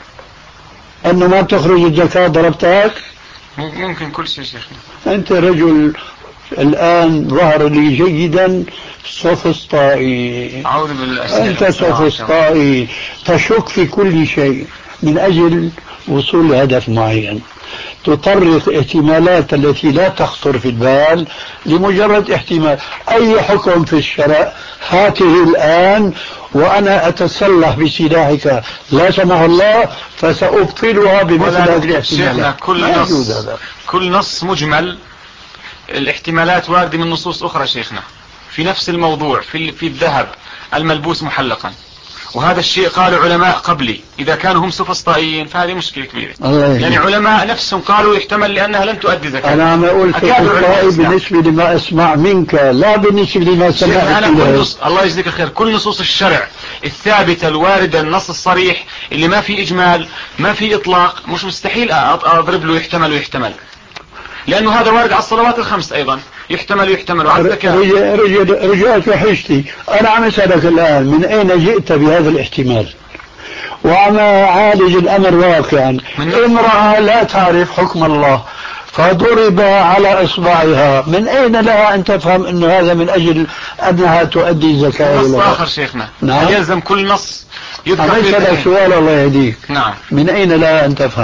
أنه ما بتخرج الزكاة ضربتك؟ ممكن كل شيء شيخنا. أنت رجل الآن ظهر لي جيدا سوفسطائي. أعوذ بالله. أنت سوفسطائي تشك في كل شيء من أجل وصول لهدف معين، تطرق احتمالات التي لا تخطر في البال لمجرد احتمال. أي حكم في الشرع هاته الآن وأنا أتسلح بسلاحك لا سمح الله فسأبطلها بمثل هذه الاحتمالات. كل نص كل نص مجمل، الاحتمالات واردة من نصوص أخرى شيخنا في نفس الموضوع. في في الذهب الملبوس محلقا وهذا الشيء قالوا علماء قبلي، إذا كانوا هم سوفسطائيين فهذه مشكلة كبيرة. يعني علماء نفسهم قالوا يحتمل لأنها لن تؤدي زكاة. أنا عم أقول سوفسطائي بالنسبة لما أسمع منك، لا بالنسبة لما سمعت. أنا كل نص... الله يجزيك الخير، كل نصوص الشرع الثابتة الواردة النص الصريح اللي ما في إجمال ما في إطلاق مش مستحيل أضرب له يحتمل ويحتمل، لأنه هذا وارد على الصلوات الخمس أيضا يحتمل ويحتمل وعلى الزكاة. رجعت وحشتي، أنا عم أسألك الآن من أين جئت بهذا الاحتمال؟ وعم أعالج الأمر واقعا. امرأة لا تعرف حكم الله فضرب على إصبعها، من أين لها أن تفهم أن هذا من أجل أنها تؤدي زكاة؟ نص آخر شيخنا. نعم. يلزم كل نص يذكر. أسألك سؤال الله يهديك. نعم. من أين لها أن تفهم؟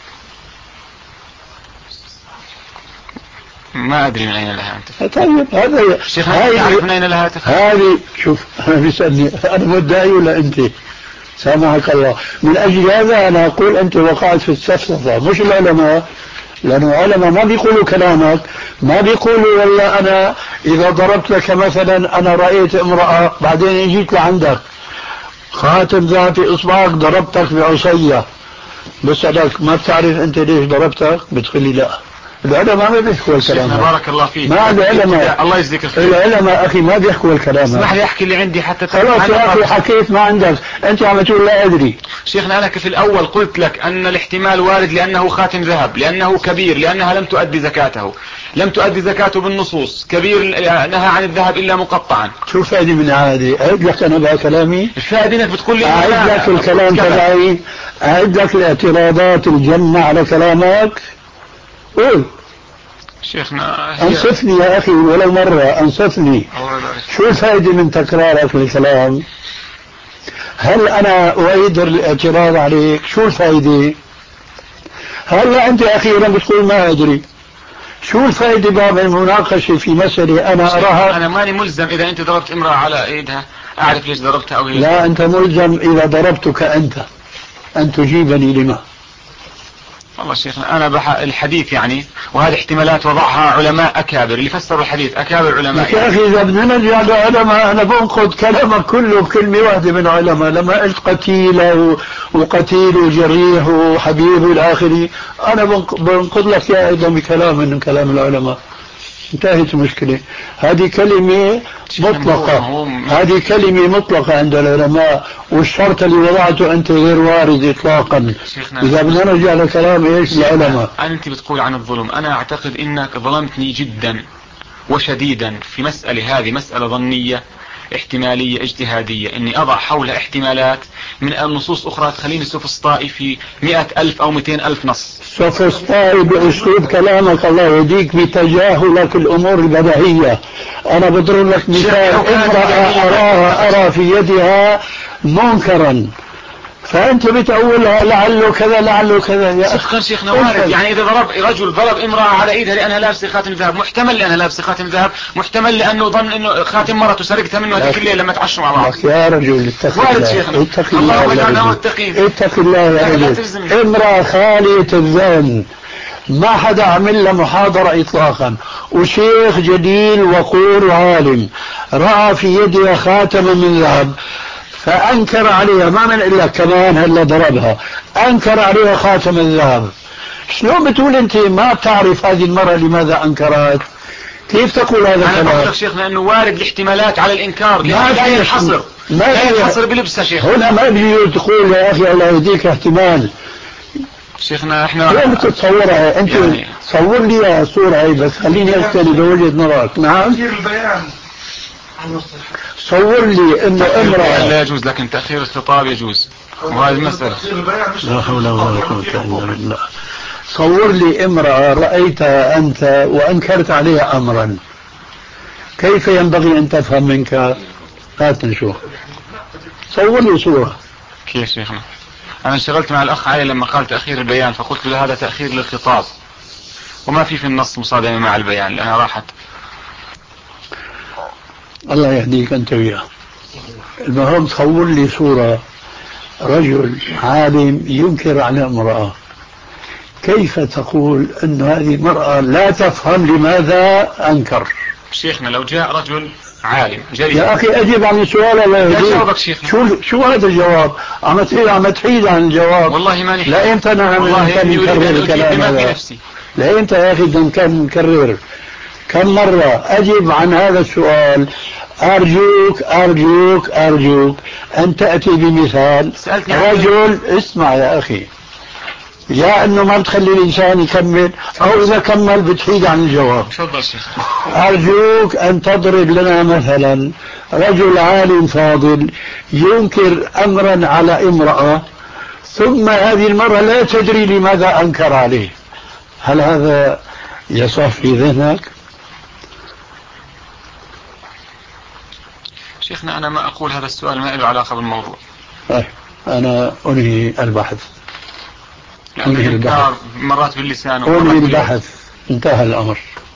ما أدري من أين لها أن تفهم. طيب هذا شيخنا تعرف من أين لها تفهم؟ هذه شوف أنا بيسألني أنا مدعي ولا أنت؟ سامحك الله. من أجل هذا أنا أقول أنت وقعت في السفسفة، مش العلماء، لأن العلماء ما بيقولوا كلامك، ما بيقولوا والله أنا إذا ضربت لك مثلا أنا رأيت امرأة بعدين جيت لعندك خاتم ذهب في إصبعك ضربتك بعصية، بسألك ما بتعرف أنت ليش ضربتك؟ بتقولي لا. العلماء ما بيحكوا الكلام. بارك الله فيك. ما العلماء الله يجزيك الخير. العلماء أخي ما بيحكوا الكلام. اسمح لي أحكي اللي عندي حتى خلاص يا أخي حكيت ما عندك، أنت عم تقول لا أدري. شيخنا أنا في الأول قلت لك أن الاحتمال وارد لأنه خاتم ذهب، لأنه كبير، لأنها لم تؤدي زكاته، لم تؤدي زكاته بالنصوص، كبير نهى عن الذهب إلا مقطعا. شو فائدة من هذه؟ أعد لك أنا بقى كلامي. الفائدة إنك بتقول لي أعد لك الكلام تبعي، أعد لك الاعتراضات الجنة على كلامك. قول. شيخنا أنصفني يا أخي ولو مرة، أنصفني. شو الفائدة من تكرارك للكلام؟ هل أنا أؤيد الاعتراض عليك؟ شو الفائدة؟ هلا أنت أخيرا بتقول ما أدري. شو الفائدة بقى من المناقشة في مسألة أنا أراها؟ أنا ماني ملزم إذا أنت ضربت امرأة على إيدها أعرف ليش ضربتها أو هي. لا أنت ملزم إذا ضربتك أنت أن تجيبني لما. والله شيخنا أنا بح الحديث يعني، وهذه احتمالات وضعها علماء أكابر اللي فسروا الحديث، أكابر علماء. يا أخي إذا بدنا نرجع لعلماء أنا بنقض كلامك كله بكلمة واحدة من علماء، لما قلت قتيل وقتيل وجريح وحبيب والى آخره، أنا بنقض لك يا أيضا بكلام من كلام العلماء. انتهت المشكلة. هذه كلمة مطلقة، هذه كلمة مطلقة عند العلماء، والشرط اللي وضعته أنت غير وارد إطلاقا. إذا بدنا نرجع لكلام إيش العلماء. أنت بتقول عن الظلم، أنا أعتقد إنك ظلمتني جدا وشديدا في مسألة، هذه مسألة ظنية احتمالية اجتهادية، اني اضع حولها احتمالات من النصوص اخرى تخليني سوفسطائي في مئة الف او مئتين الف نص. سوفسطائي باسلوب كلامك الله يهديك بتجاهلك الامور البديهية. انا بضرب لك مثال، امرأة اراها ارى في يدها منكرا فانت بتقولها لعله كذا لعله كذا. يا صدقا شيخنا وارد، يعني اذا ضرب رجل ضرب امرأة على ايدها لانها لابسة خاتم ذهب، محتمل لانها لابسة خاتم ذهب، محتمل لانه ظن انه خاتم مرته سرقتها منه هذيك الليلة لما تعشوا مع بعض. يا رجل اتق الله. وارد شيخنا. اتق الله. اللهم اجعلنا متقين. اتق الله يا رجل. امرأة خالية الذهن ما حدا عمل لها محاضرة اطلاقا، وشيخ جليل وقور وعالم رأى في يدها خاتما من ذهب فأنكر عليها، ما من إلا كمان هلا ضربها، أنكر عليها خاتم الذهب. شلون بتقول أنت ما بتعرف هذه المرأة لماذا أنكرت؟ كيف تقول هذا الكلام؟ أنا بقول شيخنا أنه وارد الاحتمالات على الإنكار، لا ينحصر لا ينحصر بلبسها شيخ. هنا ما بيجي تقول يا أخي الله يهديك احتمال. شيخنا احنا شلون بتتصورها أنت؟ يعني صور لي صورة هي بس خليني أستند بوجهة نظرك. نعم البيان صور لي انه امرأة لا يجوز، لكن تأخير الخطاب يجوز، وهذه المسألة لا حول ولا قوة الا بالله. صور لي امرأة رأيتها انت وانكرت عليها امرا، كيف ينبغي ان تفهم منك؟ هات نشوف. صور لي صورة. كيف شيخنا؟ انا انشغلت مع الاخ علي لما قال تأخير البيان، فقلت له هذا تأخير للخطاب وما في في النص مصادمة مع البيان لانها راحت. الله يهديك أنت وياه. المهم تصور لي صورة رجل عالم ينكر على امرأة، كيف تقول أن هذه المرأة لا تفهم لماذا أنكر؟ شيخنا لو جاء رجل عالم جليل. يا أخي أجيب عن السؤال ولا لا جاوبك شيخنا. شو شو هذا الجواب؟ عم تحيد عم تحيد عن الجواب. والله ماني لا أنت أنا والله إني أريد أن أجيب بما في نفسي. لا أنت يا أخي كم نكرر كم مرة أجب عن هذا السؤال. أرجوك أرجوك أرجوك أن تأتي بمثال. رجل اسمع يا أخي، يا أنه ما بتخلي الإنسان يكمل أو إذا كمل بتحيد عن الجواب. أرجوك أن تضرب لنا مثلا رجل عالم فاضل ينكر أمرا على امرأة ثم هذه المرأة لا تدري لماذا أنكر عليه. هل هذا يصح في ذهنك؟ شيخنا أنا ما أقول هذا السؤال ما له علاقة بالموضوع. أنا أنهي البحث. أنهي البحث مرات باللسان أنهي البحث. انتهى الأمر.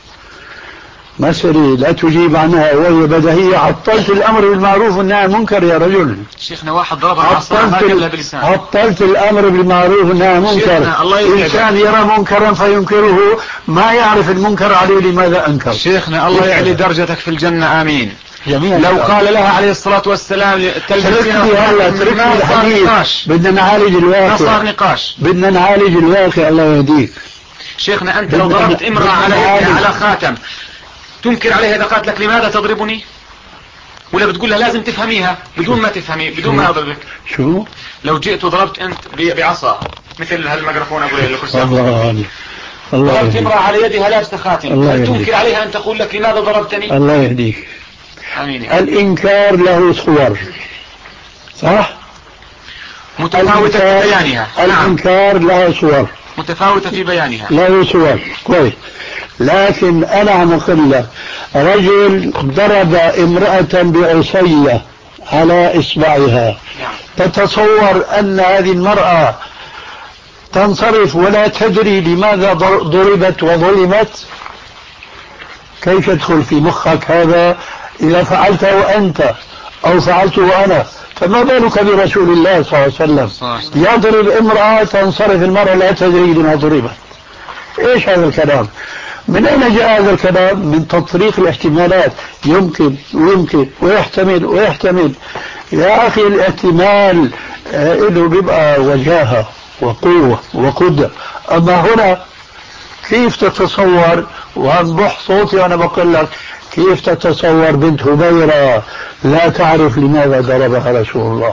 مسألة لا تجيب عنها وهي بديهية. عطلت الأمر بالمعروف والنهي عن المنكر يا رجل. شيخنا واحد ضرب عصا ما قبلها بلسان. عطلت الأمر بالمعروف والنهي عن المنكر. الإنسان يرى منكرا فينكره ما يعرف المنكر عليه لماذا أنكر. شيخنا الله يعلي درجتك في الجنة آمين. جميل. لو قال لها عليه الصلاة والسلام تلبسنا هلا تركنا الحديث. بدنا نعالج الواقع. ما صار نقاش. بدنا نعالج الواقع. الله يهديك. شيخنا أنت لو ضربت امرأة على على خاتم تنكر عليها إذا قالت لك لماذا تضربني؟ ولا بتقول لها لازم تفهميها بدون ما تفهمي بدون ما أضربك؟ شو؟ لو جئت وضربت أنت بعصا مثل هالميكروفون أقول لك الله الله ضربت امرأة على يدها لابسة خاتم هل تنكر عليها أن تقول لك لماذا ضربتني؟ الله يهديك. آمين. الإنكار له صور صح؟ متفاوتة في بيانها. الإنكار له صور متفاوتة في بيانها. له صور كويس. لكن أنا عم أقول لك رجل ضرب امرأة بعصية على إصبعها. تتصور أن هذه المرأة تنصرف ولا تدري لماذا ضربت وظلمت؟ كيف يدخل في مخك هذا إذا فعلته أنت أو فعلته أنا؟ فما بالك برسول الله صلى الله عليه وسلم يضرب امرأة تنصرف المرأة لا تدري لما ضربت. إيش هذا الكلام؟ من أين جاء هذا الكلام؟ من تطريق الاحتمالات. يمكن ويمكن ويحتمل ويحتمل. يا أخي الاحتمال له بيبقى وجاهة وقوة وقدرة. أما هنا كيف تتصور وأنبح صوتي وأنا بقول لك كيف تتصور بنت هبيرة لا تعرف لماذا ضربها رسول الله؟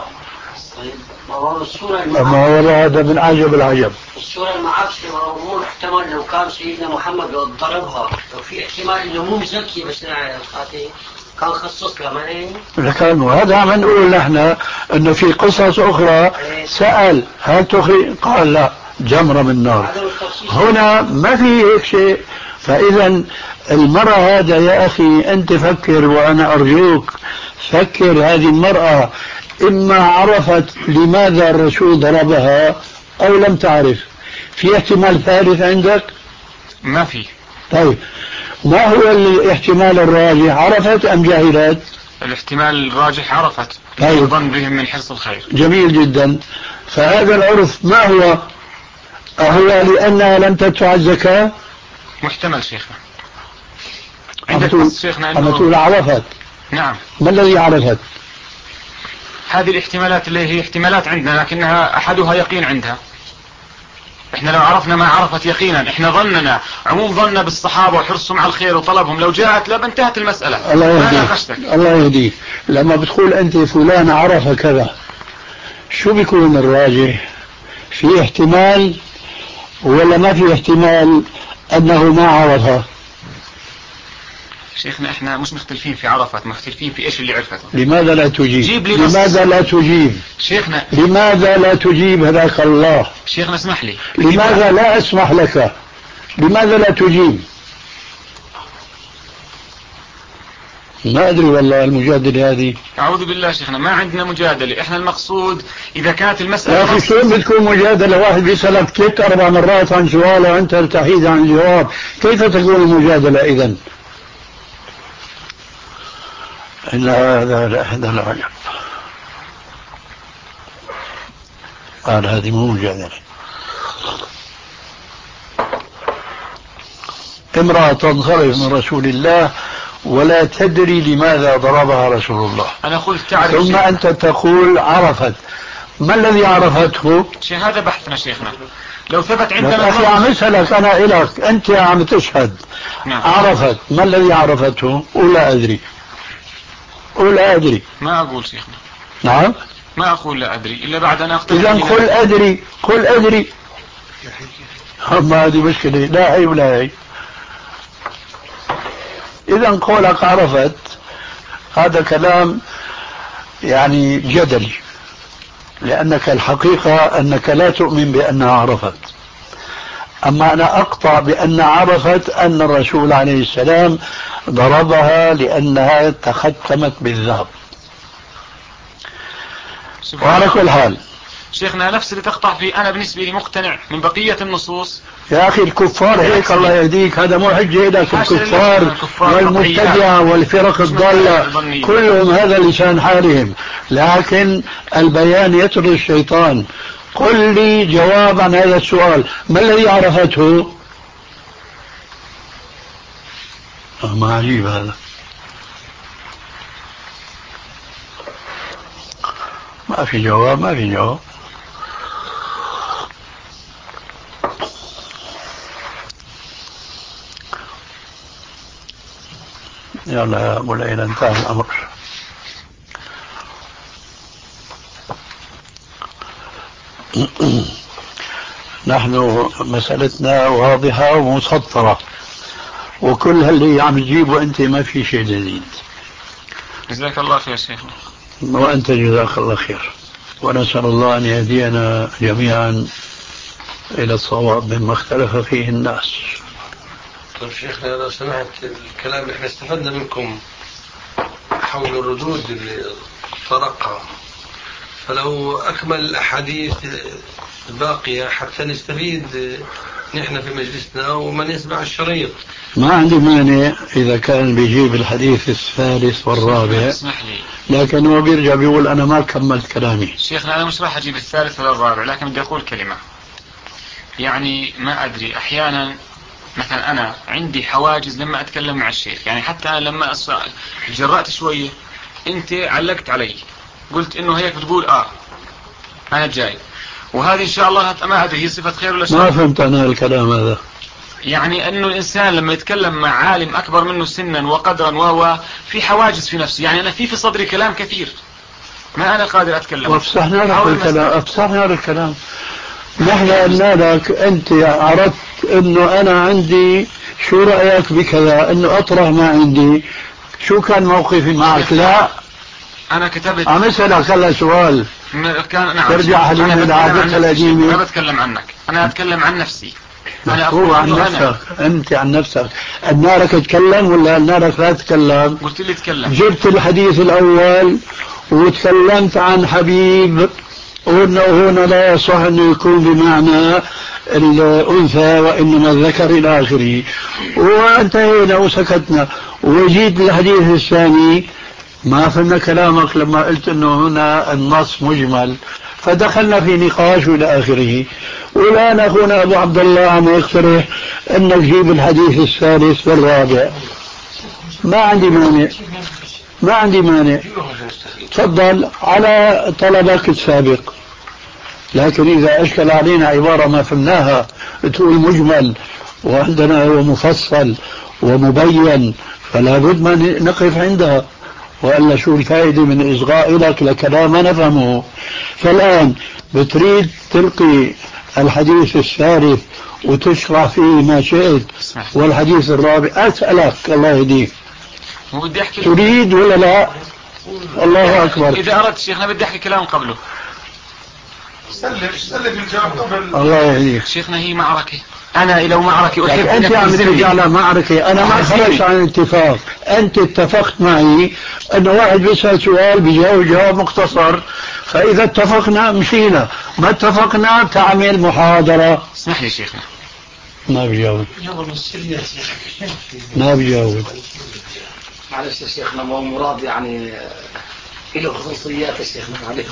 أما هو هذا من عجب العجب. السورة المعاكسة مو محتمل لو كان سيدنا محمد ضربها لو في احتمال انه مو مزكي بس الخاتم كان خصص لها ما هي؟ لكن وهذا عم نقول نحن انه في قصص اخرى سأل هل تخرج قال لا جمرة من نار. هنا ما في هيك شيء. فإذا المرأة هذا يا أخي أنت فكر وأنا أرجوك فكر. هذه المرأة إما عرفت لماذا الرسول ضربها أو لم تعرف. في احتمال ثالث عندك؟ ما في. طيب ما هو الاحتمال الراجح؟ عرفت أم جهلت؟ الاحتمال الراجح عرفت. طيب. يظن بهم من حرص الخير. جميل جدا. فهذا العرف ما هو؟ أهو لأنها لم تدفع الزكاة؟ محتمل شيخنا. عندك بس شيخنا أنه تقول عرفت. نعم. ما الذي عرفت؟ هذه الاحتمالات اللي هي احتمالات عندنا لكنها أحدها يقين عندها. احنا لو عرفنا ما عرفت يقينا احنا ظننا عموم ظننا بالصحابة وحرصهم على الخير وطلبهم لو جاءت لما انتهت المسألة. الله يهديك. الله يهديك. لما بتقول انت فلان عرف كذا شو بيكون الراجح؟ في احتمال ولا ما في احتمال انه ما عرفها؟ شيخنا احنا مش مختلفين في عرفت مختلفين في ايش اللي عرفته. لماذا لا تجيب؟ جيب لي لماذا لا تجيب؟ شيخنا لماذا لا تجيب هداك الله؟ شيخنا اسمح لي. لماذا لا اسمح لك؟ لماذا لا تجيب؟ ما ادري والله المجادلة هذه. اعوذ بالله شيخنا ما عندنا مجادلة. احنا المقصود اذا كانت المسألة يا اخي شلون بتكون مجادلة؟ واحد بيسألك ثلاث اربع مرات عن سؤال وانت تحيد عن الجواب. كيف تكون المجادلة اذا؟ إن هذا هذا العجب. قال هذه مو مجادلة. امرأة تنصرف من رسول الله ولا تدري لماذا ضربها رسول الله. أنا قلت تعرف ثم شيخ. أنت تقول عرفت. ما الذي عرفته؟ شيخ هذا بحثنا شيخنا. لو ثبت عندنا أخي عم أسألك أنا إلك، أنت عم تشهد. نعم. عرفت، ما الذي عرفته؟ قل لا أدري. قل لا أدري. ما أقول شيخنا. نعم. ما أقول لا أدري إلا بعد أن أقتنع. إذا قل أدري، قل أدري. أما هذه مشكلة، لا هي ولا هي. إذا قولك عرفت هذا كلام يعني جدلي، لأنك الحقيقة أنك لا تؤمن بأنها عرفت. أما أنا أقطع بأن عرفت أن الرسول عليه السلام ضربها لأنها تختمت بالذهب. وعلى كل حال شيخنا نفس اللي تقطع فيه أنا بالنسبة لي مقتنع من بقية النصوص. يا أخي الكفار هيك الله يهديك، هذا مو حجة لك. الكفار والمبتدعة والفرق الضالة كلهم هذا لسان حالهم، لكن البيان يطرد الشيطان. قل لي جواب عن هذا السؤال، ما الذي عرفته؟ آه ما عجيب هذا. ما في جواب، ما في جواب. يلا يا أبو ليلى انتهى الأمر. نحن مسألتنا واضحة ومسطرة، وكل اللي عم تجيبه أنت ما في شيء جديد. جزاك الله خير شيخنا. وأنت جزاك الله خير، ونسأل الله أن يهدينا جميعا إلى الصواب مما اختلف فيه الناس. طيب شيخنا لو سمحت، الكلام اللي احنا استفدنا منكم حول الردود اللي طرقها، فلو أكمل الأحاديث الباقية حتى نستفيد نحن في مجلسنا ومن يسمع الشريط. ما عندي مانع إذا كان بيجيب الحديث الثالث والرابع، اسمح لي، لكن هو بيرجع بيقول أنا ما كملت كلامي. شيخنا أنا مش راح أجيب الثالث ولا الرابع، لكن بدي أقول كلمة. يعني ما أدري أحيانا مثلا أنا عندي حواجز لما أتكلم مع الشيخ، يعني حتى أنا لما جرأت شوية أنت علقت علي قلت إنه هيك بتقول آه أنا جاي، وهذه إن شاء الله ما أدري هي صفة خير ولا شر. ما فهمت أنا الكلام هذا. يعني أنه الإنسان لما يتكلم مع عالم أكبر منه سنا وقدرا وهو في حواجز في نفسه، يعني أنا في في صدري كلام كثير ما أنا قادر أتكلم. وافصحنا لك الكلام، افصحنا لك الكلام. نحن قلنا لك أنت عرضت إنه أنا عندي شو رأيك بكذا، إنه أطرح ما عندي، شو كان موقفي معك؟ لا أنا كتبت عم أسألك هلا سؤال كان نعم ترجع حديث العادة القديمة. ما بتكلم عنك، أنا أتكلم عن نفسي. أنا أقول عن نفسك، أنت عن نفسك. النارك تتكلم ولا النارك لا تتكلم؟ قلت لي تكلم. جبت الحديث الأول وتكلمت عن حبيب وإنه هنا لا يصح أنه يكون بمعنى الأنثى وإنما الذكر إلى آخره، وانتهينا وسكتنا. وجيت الحديث الثاني ما فهمنا كلامك لما قلت أنه هنا النص مجمل، فدخلنا في نقاش إلى آخره. والآن أخونا أبو عبد الله عم يقترح أن نجيب الحديث الثالث والرابع. ما عندي مانع، ما عندي مانع، تفضل على طلبك السابق. لكن إذا أشكل علينا عبارة ما فهمناها تقول مجمل وعندنا هو مفصل ومبين، فلا بد ما نقف عندها، وإلا شو الفائدة من إصغاء لك لكلام ما نفهمه. فالآن بتريد تلقي الحديث الثالث وتشرح فيه ما شئت والحديث الرابع. أسألك الله يهديك، تريد ولا لا؟ الله أكبر. إذا أردت شيخنا بدي أحكي كلام قبله. سلم سلم الجواب قبل. الله يهديك شيخنا هي معركة، أنا لو معركة أحب أنت عم ترجع على معركة. أنا ما خرجت عن اتفاق، أنت اتفقت معي أن واحد بيسأل سؤال بيجاوب جواب مختصر، فإذا اتفقنا مشينا، ما اتفقنا تعمل محاضرة. اسمح لي شيخنا. ما بيجاوب ما بيجاوب معلش يا شيخنا، ما هو مراد يعني له خصوصيات يا شيخنا، معلش.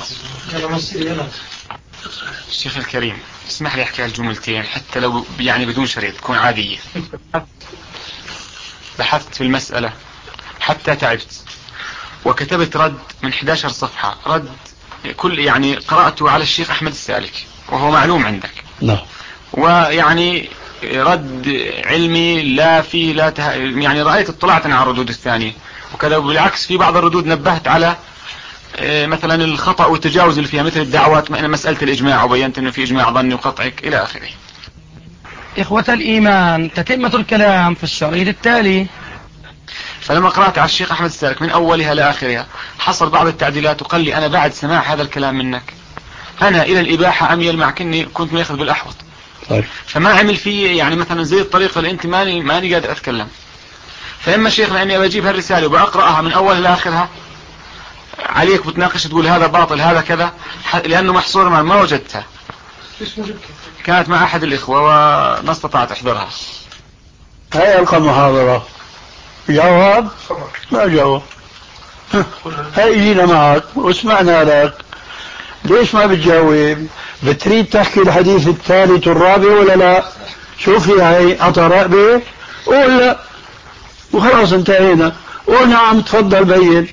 الشيخ الكريم اسمح لي احكي هالجملتين حتى لو يعني بدون شريط تكون عادية. بحثت في المسألة حتى تعبت، وكتبت رد من إحدى عشرة صفحة، رد كل يعني قرأته على الشيخ أحمد السالك وهو معلوم عندك. نعم. ويعني رد علمي لا فيه لا ته... يعني رأيت اطلعت على الردود الثانية وكذا، بالعكس في بعض الردود نبهت على مثلا الخطأ والتجاوز اللي فيها، مثل الدعوات مسألة الإجماع، وبينت أنه في إجماع ظني وقطعك إلى آخره. إخوة الإيمان، تتمة الكلام في الشريط التالي. فلما قرأت على الشيخ أحمد السالك من أولها لآخرها حصل بعض التعديلات، وقال لي أنا بعد سماع هذا الكلام منك أنا إلى الإباحة أميل مع كني كنت ماخذ بالأحوط. طيب. فما عمل فيه يعني مثلا زي الطريقة اللي أنت ماني ماني قادر أتكلم. فإما شيخنا أني بجيب هالرسالة وبأقرأها من أولها لآخرها عليك بتناقش تقول هذا باطل هذا كذا، لأنه محصور ما ما وجدتها، كانت مع أحد الإخوة وما استطعت أحضرها. هاي ألقى محاضرة، جواب ما جواب. هاي جينا معك وسمعنا لك، ليش ما بتجاوب؟ بتريد تحكي الحديث الثالث والرابع ولا لا؟ شوفي هاي عطى رقبة قول لا وخلاص انتهينا. قول نعم تفضل بين.